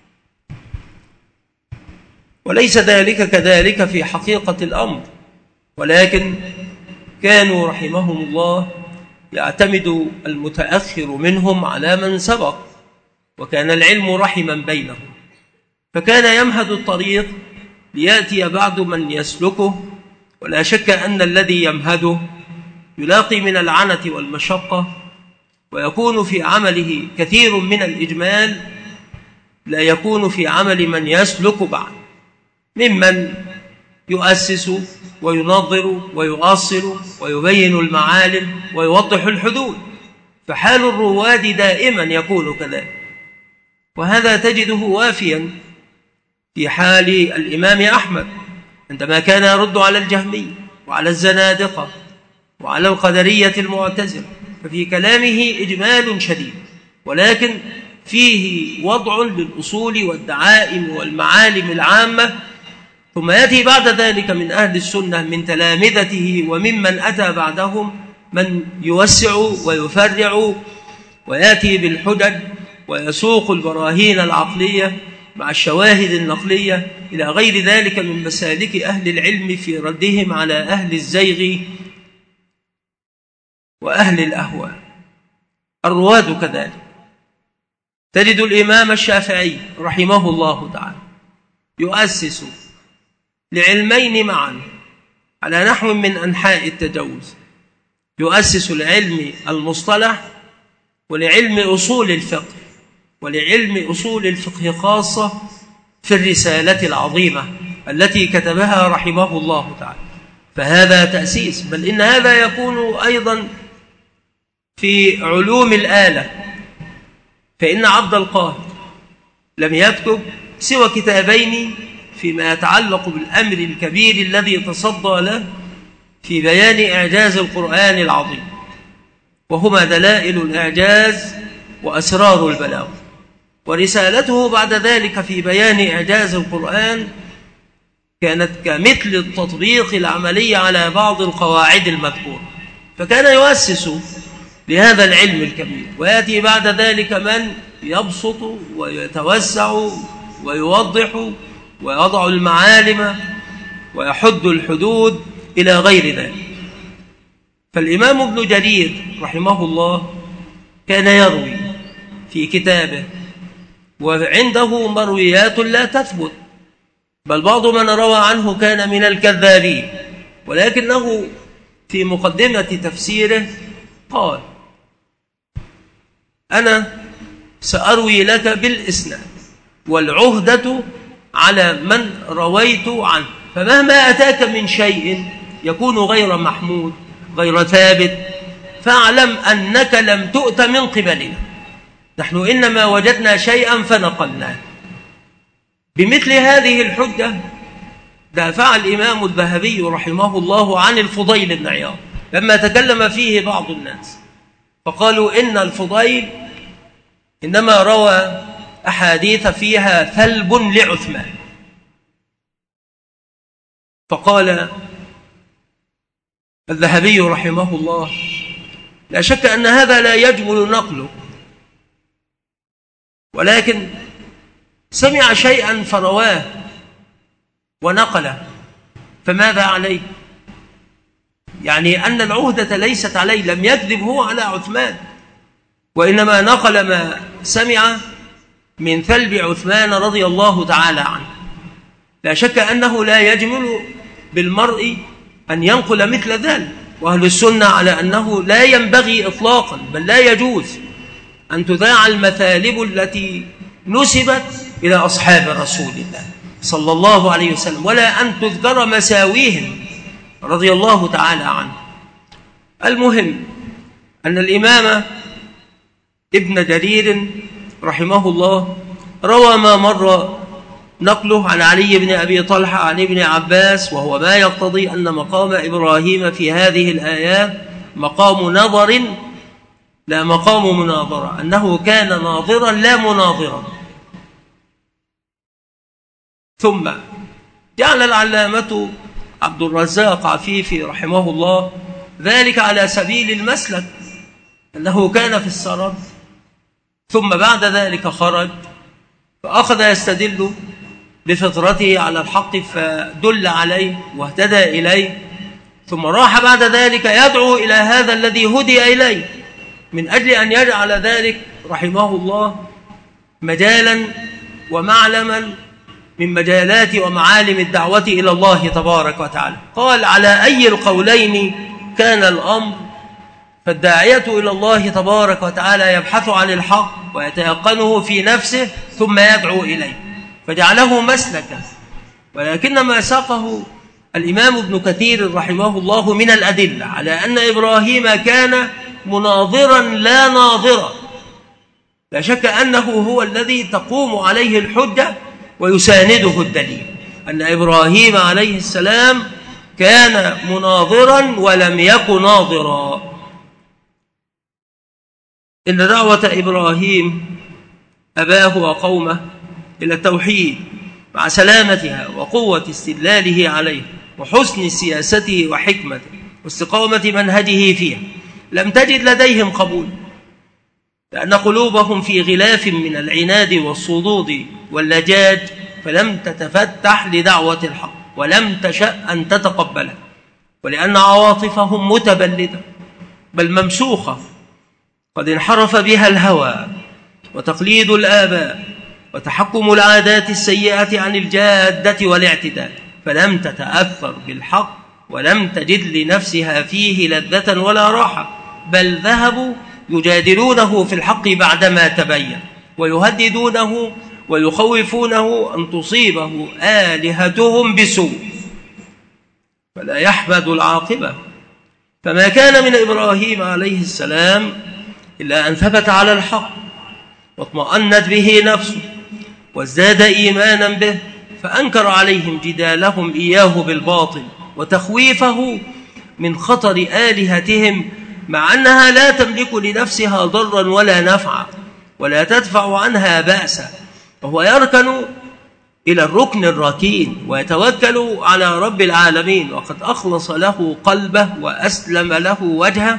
Speaker 2: وليس ذلك كذلك في حقيقة الأمر، ولكن كانوا رحمهم الله يعتمد المتأخر منهم على من سبق، وكان العلم رحما بينهم، فكان يمهد الطريق ليأتي بعد من يسلكه. ولا شك أن الذي يمهده يلاقي من العنة والمشقة ويكون في عمله كثير من الإجمال لا يكون في عمل من يسلك بعد، ممن يؤسس وينظر ويؤصل ويبين المعالم ويوضح الحدود، فحال الرواد دائما يكون كذلك. وهذا تجده وافيا في حال الإمام أحمد عندما كان يرد على الجهمية وعلى الزنادقة وعلى القدرية المعتزلة، ففي كلامه إجمال شديد ولكن فيه وضع للأصول والدعائم والمعالم العامة. ثم يأتي بعد ذلك من أهل السنة من تلامذته وممن أتى بعدهم من يوسع ويفرع ويأتي بالحجج ويسوق البراهين العقلية مع الشواهد النقلية إلى غير ذلك من مسالك أهل العلم في ردهم على أهل الزيغ وأهل الأهواء. الرواد كذلك تجد الإمام الشافعي رحمه الله تعالى يؤسس لعلمين معا على نحو من أنحاء التجوز، يؤسس لعلم المصطلح ولعلم أصول الفقه، ولعلم أصول الفقه خاصة في الرسالة العظيمة التي كتبها رحمه الله تعالى. فهذا تأسيس، بل إن هذا يكون أيضا في علوم الآلة، فإن عبد القاهر لم يكتب سوى كتابين فيما يتعلق بالأمر الكبير الذي تصدى له في بيان إعجاز القرآن العظيم، وهما دلائل الإعجاز وأسرار البلاغ. ورسالته بعد ذلك في بيان إعجاز القرآن كانت كمثل التطبيق العملي على بعض القواعد المذكورة، فكان يؤسس لهذا العلم الكبير. ويأتي بعد ذلك من يبسط ويتوسع ويوضح ويضع المعالم ويحد الحدود إلى غير ذلك. فالإمام ابن جرير رحمه الله كان يروي في كتابه وعنده مرويات لا تثبت، بل بعض من روى عنه كان من الكذابين، ولكنه في مقدمة تفسيره قال: أنا سأروي لك بالإسناد والعهدة على من رويت عنه، فمهما أتاك من شيء يكون غير محمود غير ثابت فاعلم أنك لم تؤت من قبلنا، نحن إنما وجدنا شيئا فنقلناه. بمثل هذه الحجة دافع الإمام الذهبي رحمه الله عن الفضيل بن عياض لما تكلم فيه بعض الناس، فقالوا إن الفضيل إنما روى أحاديث فيها ثلب لعثمان. فقال الذهبي رحمه الله: لا شك أن هذا لا يجمل نقله، ولكن سمع شيئا فرواه ونقله، فماذا عليه؟ يعني أن العهدة ليست عليه، لم يكذب هو على عثمان، وإنما نقل ما سمع من ثلب عثمان رضي الله تعالى عنه. لا شك أنه لا يجمل بالمرء أن ينقل مثل ذلك، وأهل السنة على أنه لا ينبغي إطلاقا بل لا يجوز أن تذاع المثالب التي نسبت إلى أصحاب رسول الله صلى الله عليه وسلم، ولا أن تذكر مساويهم رضي الله تعالى عنه. المهم أن الإمام ابن جرير رحمه الله روى ما مر نقله عن علي بن أبي طلحة عن ابن عباس، وهو ما يقتضي أن مقام إبراهيم في هذه الآيات مقام نظر لا مقام مناظرة، أنه كان ناظرا لا مناظرا. ثم جعل العلامة عبد الرزاق عفيفي رحمه الله ذلك على سبيل المسلك، أنه كان في السرد ثم بعد ذلك خرج فأخذ يستدل بفطرته على الحق فدل عليه واهتدى إليه، ثم راح بعد ذلك يدعو إلى هذا الذي هدي إليه، من أجل أن يجعل ذلك رحمه الله مجالا ومعلما من مجالات ومعالم الدعوة إلى الله تبارك وتعالى. قال: على أي القولين كان الأمر، فالداعية إلى الله تبارك وتعالى يبحث عن الحق ويتيقنه في نفسه ثم يدعو إليه، فجعله مسلكا. ولكن ما ساقه الإمام ابن كثير رحمه الله من الأدلة على أن إبراهيم كان مناظرا لا ناظرا، لا شك أنه هو الذي تقوم عليه الحجة ويسانده الدليل، أن إبراهيم عليه السلام كان مناظرا ولم يكن ناظرا. إن دعوة إبراهيم أباه وقومه إلى التوحيد مع سلامتها وقوة استدلاله عليه وحسن سياسته وحكمته واستقامة منهجه فيها لم تجد لديهم قبول، لأن قلوبهم في غلاف من العناد والصدود واللجاج، فلم تتفتح لدعوة الحق ولم تشأ أن تتقبله، ولأن عواطفهم متبلدة بل ممسوخة، قد انحرف بها الهوى وتقليد الآباء وتحكم العادات السيئة عن الجادة والاعتدال، فلم تتأثر بالحق ولم تجد لنفسها فيه لذة ولا راحة، بل ذهبوا يجادلونه في الحق بعدما تبين ويهددونه ويخوفونه أن تصيبه آلهتهم بسوء، فلا يحمد العاقبة. فما كان من إبراهيم عليه السلام إلا أن ثبت على الحق واطمأنت به نفسه وازداد إيمانا به، فأنكر عليهم جدالهم إياه بالباطل وتخويفه من خطر آلهتهم، مع أنها لا تملك لنفسها ضرا ولا نفعا ولا تدفع عنها بأسا، وهو يركن إلى الركن الركين ويتوكل على رب العالمين، وقد أخلص له قلبه وأسلم له وجهه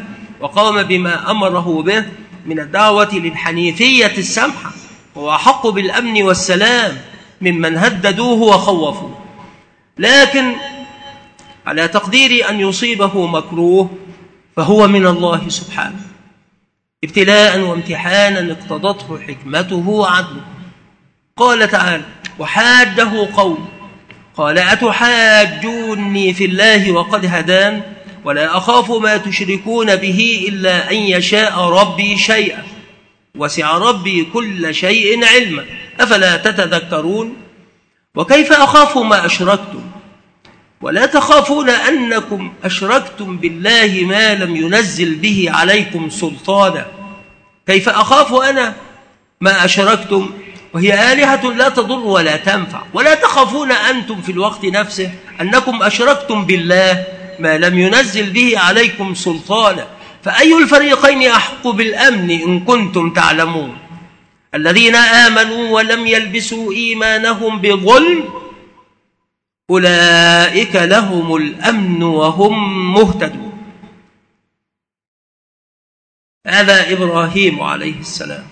Speaker 2: وقام بما أمره به من الدعوة للحنيفية السمحة، هو أحق بالأمن والسلام ممن هددوه وخوفوه. لكن على تقدير أن يصيبه مكروه فهو من الله سبحانه، ابتلاء وامتحانا اقتضته حكمته وعدله. قال تعالى: وحاجه قوم قال أتحاجوني في الله وقد هدان ولا أخاف ما تشركون به إلا أن يشاء ربي شيئا وسع ربي كل شيء علما أفلا تتذكرون. وكيف أخاف ما أشركتم ولا تخافون أنكم أشركتم بالله ما لم ينزل به عليكم سلطانا. كيف أخاف أنا ما أشركتم وهي آلهة لا تضر ولا تنفع، ولا تخافون أنتم في الوقت نفسه أنكم أشركتم بالله ما لم ينزل به عليكم سلطانا. فأي الفريقين أحق بالأمن إن كنتم تعلمون؟ الذين آمنوا ولم يلبسوا إيمانهم بظلم أولئك لهم الأمن وهم مهتدون. هذا إبراهيم عليه السلام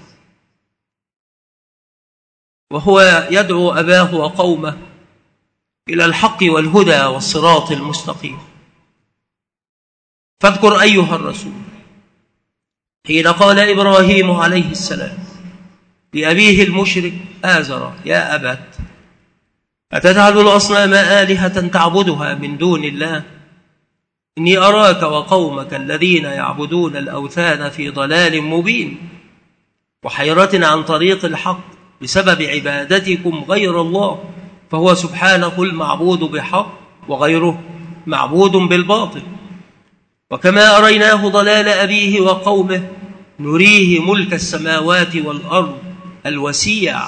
Speaker 2: وهو يدعو أباه وقومه إلى الحق والهدى والصراط المستقيم. فاذكر أيها الرسول حين قال إبراهيم عليه السلام لأبيه المشرك آزر: يا أبت أتجعل الأصنام آلهة تعبدها من دون الله؟ إني أراك وقومك الذين يعبدون الأوثان في ضلال مبين وحيرة عن طريق الحق بسبب عبادتكم غير الله، فهو سبحانه المعبود بحق وغيره معبود بالباطل. وكما أريناه ضلال أبيه وقومه نريه ملك السماوات والأرض الوسيع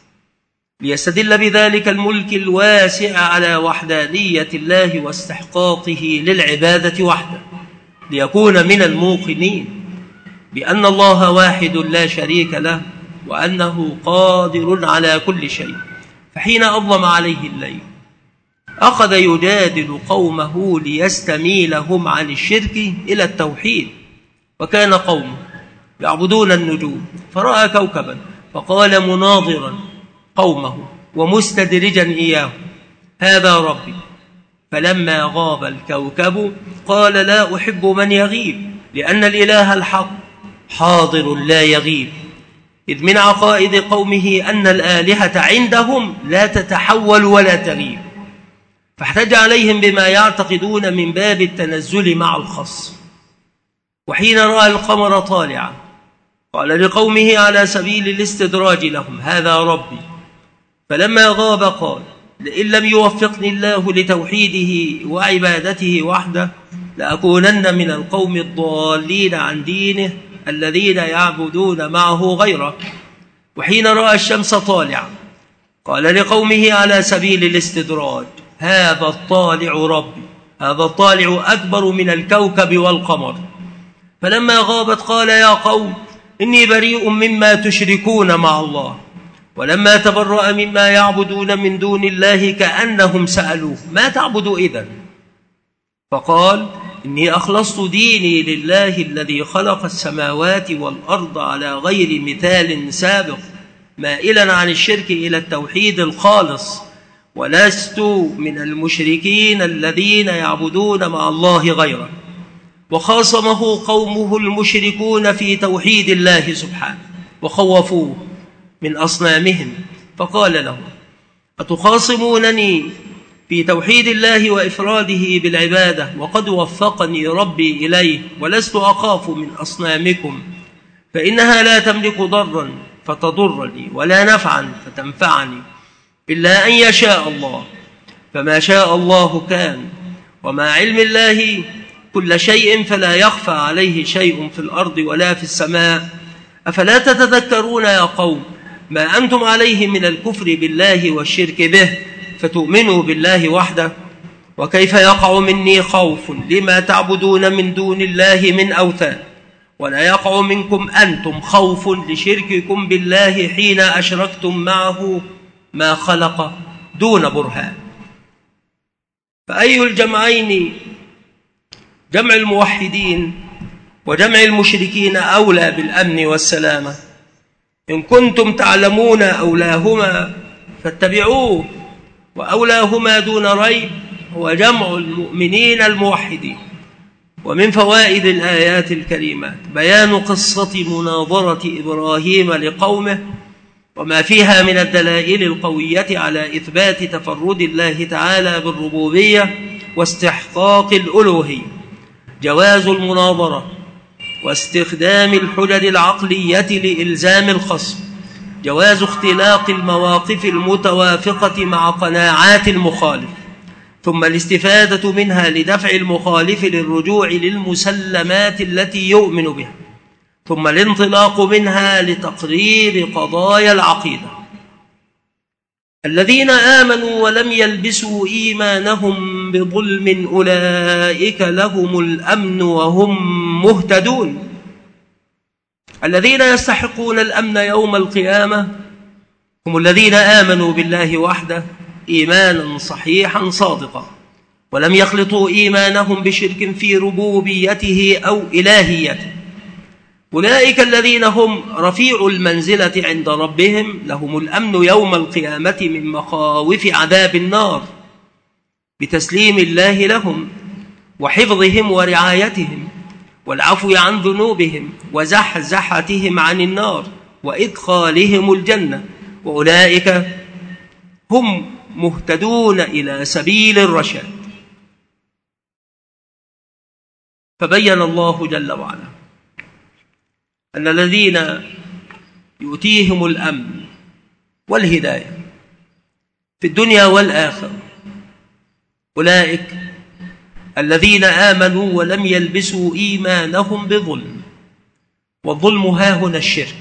Speaker 2: ليستدل بذلك الملك الواسع على وحدانية الله واستحقاقه للعبادة وحده، ليكون من الموقنين بأن الله واحد لا شريك له وأنه قادر على كل شيء. فحين أظلم عليه الليل أخذ يجادل قومه ليستميلهم عن الشرك إلى التوحيد. وكان قومه يعبدون النجوم فرأى كوكبا فقال مناظرا قومه ومستدرجا إياه: هذا ربي. فلما غاب الكوكب قال: لا أحب من يغيب، لأن الإله الحق حاضر لا يغيب. إذ من عقائد قومه أن الآلهة عندهم لا تتحول ولا تغيب، فاحتج عليهم بما يعتقدون من باب التنزل مع الخص. وحين رأى القمر طالعا قال لقومه على سبيل الاستدراج لهم: هذا ربي. فلما غاب قال: لئن لم يوفقني الله لتوحيده وعبادته وحده لأكونن من القوم الضالين عن دينه الذين يعبدون معه غيره. وحين رأى الشمس طالعا قال لقومه على سبيل الاستدراج: هذا الطالع ربي، هذا الطالع أكبر من الكوكب والقمر. فلما غابت قال: يا قوم إني بريء مما تشركون مع الله. ولما تبرأ مما يعبدون من دون الله كأنهم سألوه: ما تعبد إذن؟ فقال: إني أخلصت ديني لله الذي خلق السماوات والأرض على غير مثال سابق، مائلا عن الشرك إلى التوحيد الخالص، ولست من المشركين الذين يعبدون مع الله غيره. وخاصمه قومه المشركون في توحيد الله سبحانه وخوفوه من أصنامهم، فقال لهم: أتخاصمونني في توحيد الله وإفراده بالعبادة وقد وفقني ربي إليه، ولست أخاف من أصنامكم، فإنها لا تملك ضرا فتضرني ولا نفعا فتنفعني إلا أن يشاء الله، فما شاء الله كان، وما علم الله كل شيء فلا يخفى عليه شيء في الأرض ولا في السماء. أفلا تتذكرون يا قوم ما أنتم عليه من الكفر بالله والشرك به فتؤمنوا بالله وحده؟ وكيف يقع مني خوف لما تعبدون من دون الله من أوثان، ولا يقع منكم أنتم خوف لشرككم بالله حين أشركتم معه ما خلق دون برهان. فأي الجمعين جمع الموحدين وجمع المشركين أولى بالأمن والسلامة. إن كنتم تعلمون أولاهما فاتبعوه، وأولاهما دون ريب هو جمع المؤمنين الموحدين. ومن فوائد الآيات الكريمات بيان قصة مناظرة إبراهيم لقومه وما فيها من الدلائل القوية على إثبات تفرد الله تعالى بالربوبية واستحقاق الألوهية. جواز المناظرة واستخدام الحجج العقلية لإلزام الخصم. جواز اختلاق المواقف المتوافقة مع قناعات المخالف، ثم الاستفادة منها لدفع المخالف للرجوع للمسلمات التي يؤمن بها، ثم الانطلاق منها لتقرير قضايا العقيدة. الذين آمنوا ولم يلبسوا إيمانهم بظلم أولئك لهم الأمن وهم مهتدون. الذين يستحقون الأمن يوم القيامة هم الذين آمنوا بالله وحده إيمانا صحيحا صادقا، ولم يخلطوا إيمانهم بشرك في ربوبيته أو إلهيته. أولئك الذين هم رفيع المنزلة عند ربهم لهم الأمن يوم القيامة من مخاوف عذاب النار بتسليم الله لهم وحفظهم ورعايتهم والعفو عن ذنوبهم وزحزحتهم عن النار وإدخالهم الجنة، وأولئك هم مهتدون إلى سبيل الرشاد. فبين الله جل وعلا أن الذين يؤتيهم الأمن والهداية في الدنيا والآخرة أولئك الذين آمنوا ولم يلبسوا إيمانهم بظلم. والظلم ها هنا الشرك.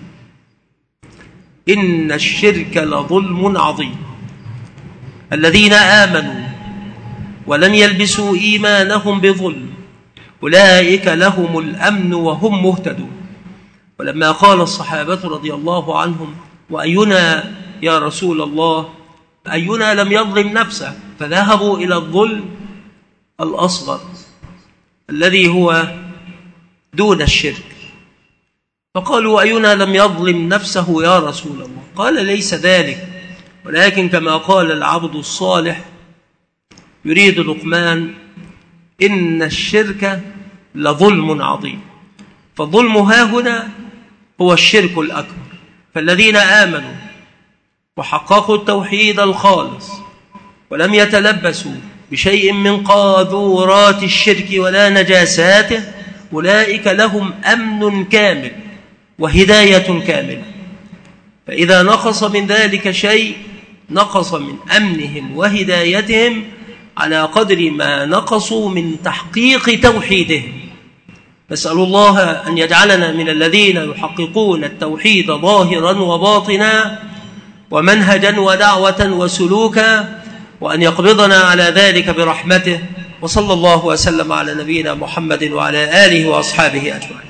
Speaker 2: إن الشرك لظلم عظيم. الذين آمنوا ولم يلبسوا إيمانهم بظلم أولئك لهم الأمن وهم مهتدون. ولما قال الصحابة رضي الله عنهم: وأينا يا رسول الله؟ أينا لم يظلم نفسه؟ فذهبوا إلى الظلم الأصغر الذي هو دون الشرك، فقالوا: أينا لم يظلم نفسه يا رسول الله؟ قال: ليس ذلك، ولكن كما قال العبد الصالح يريد لقمان: إن الشرك لظلم عظيم. فالظلم ها هنا هو الشرك الأكبر. فالذين آمنوا وحققوا التوحيد الخالص ولم يتلبسوا بشيء من قاذورات الشرك ولا نجاساته أولئك لهم أمن كامل وهداية كاملة. فإذا نقص من ذلك شيء نقص من أمنهم وهدايتهم على قدر ما نقصوا من تحقيق توحيدهم. نسأل الله أن يجعلنا من الذين يحققون التوحيد ظاهرا وباطنا ومنهجا ودعوة وسلوكا، وأن يقبضنا على ذلك برحمته. وصلى الله وسلم على نبينا محمد وعلى آله وأصحابه أجمعين.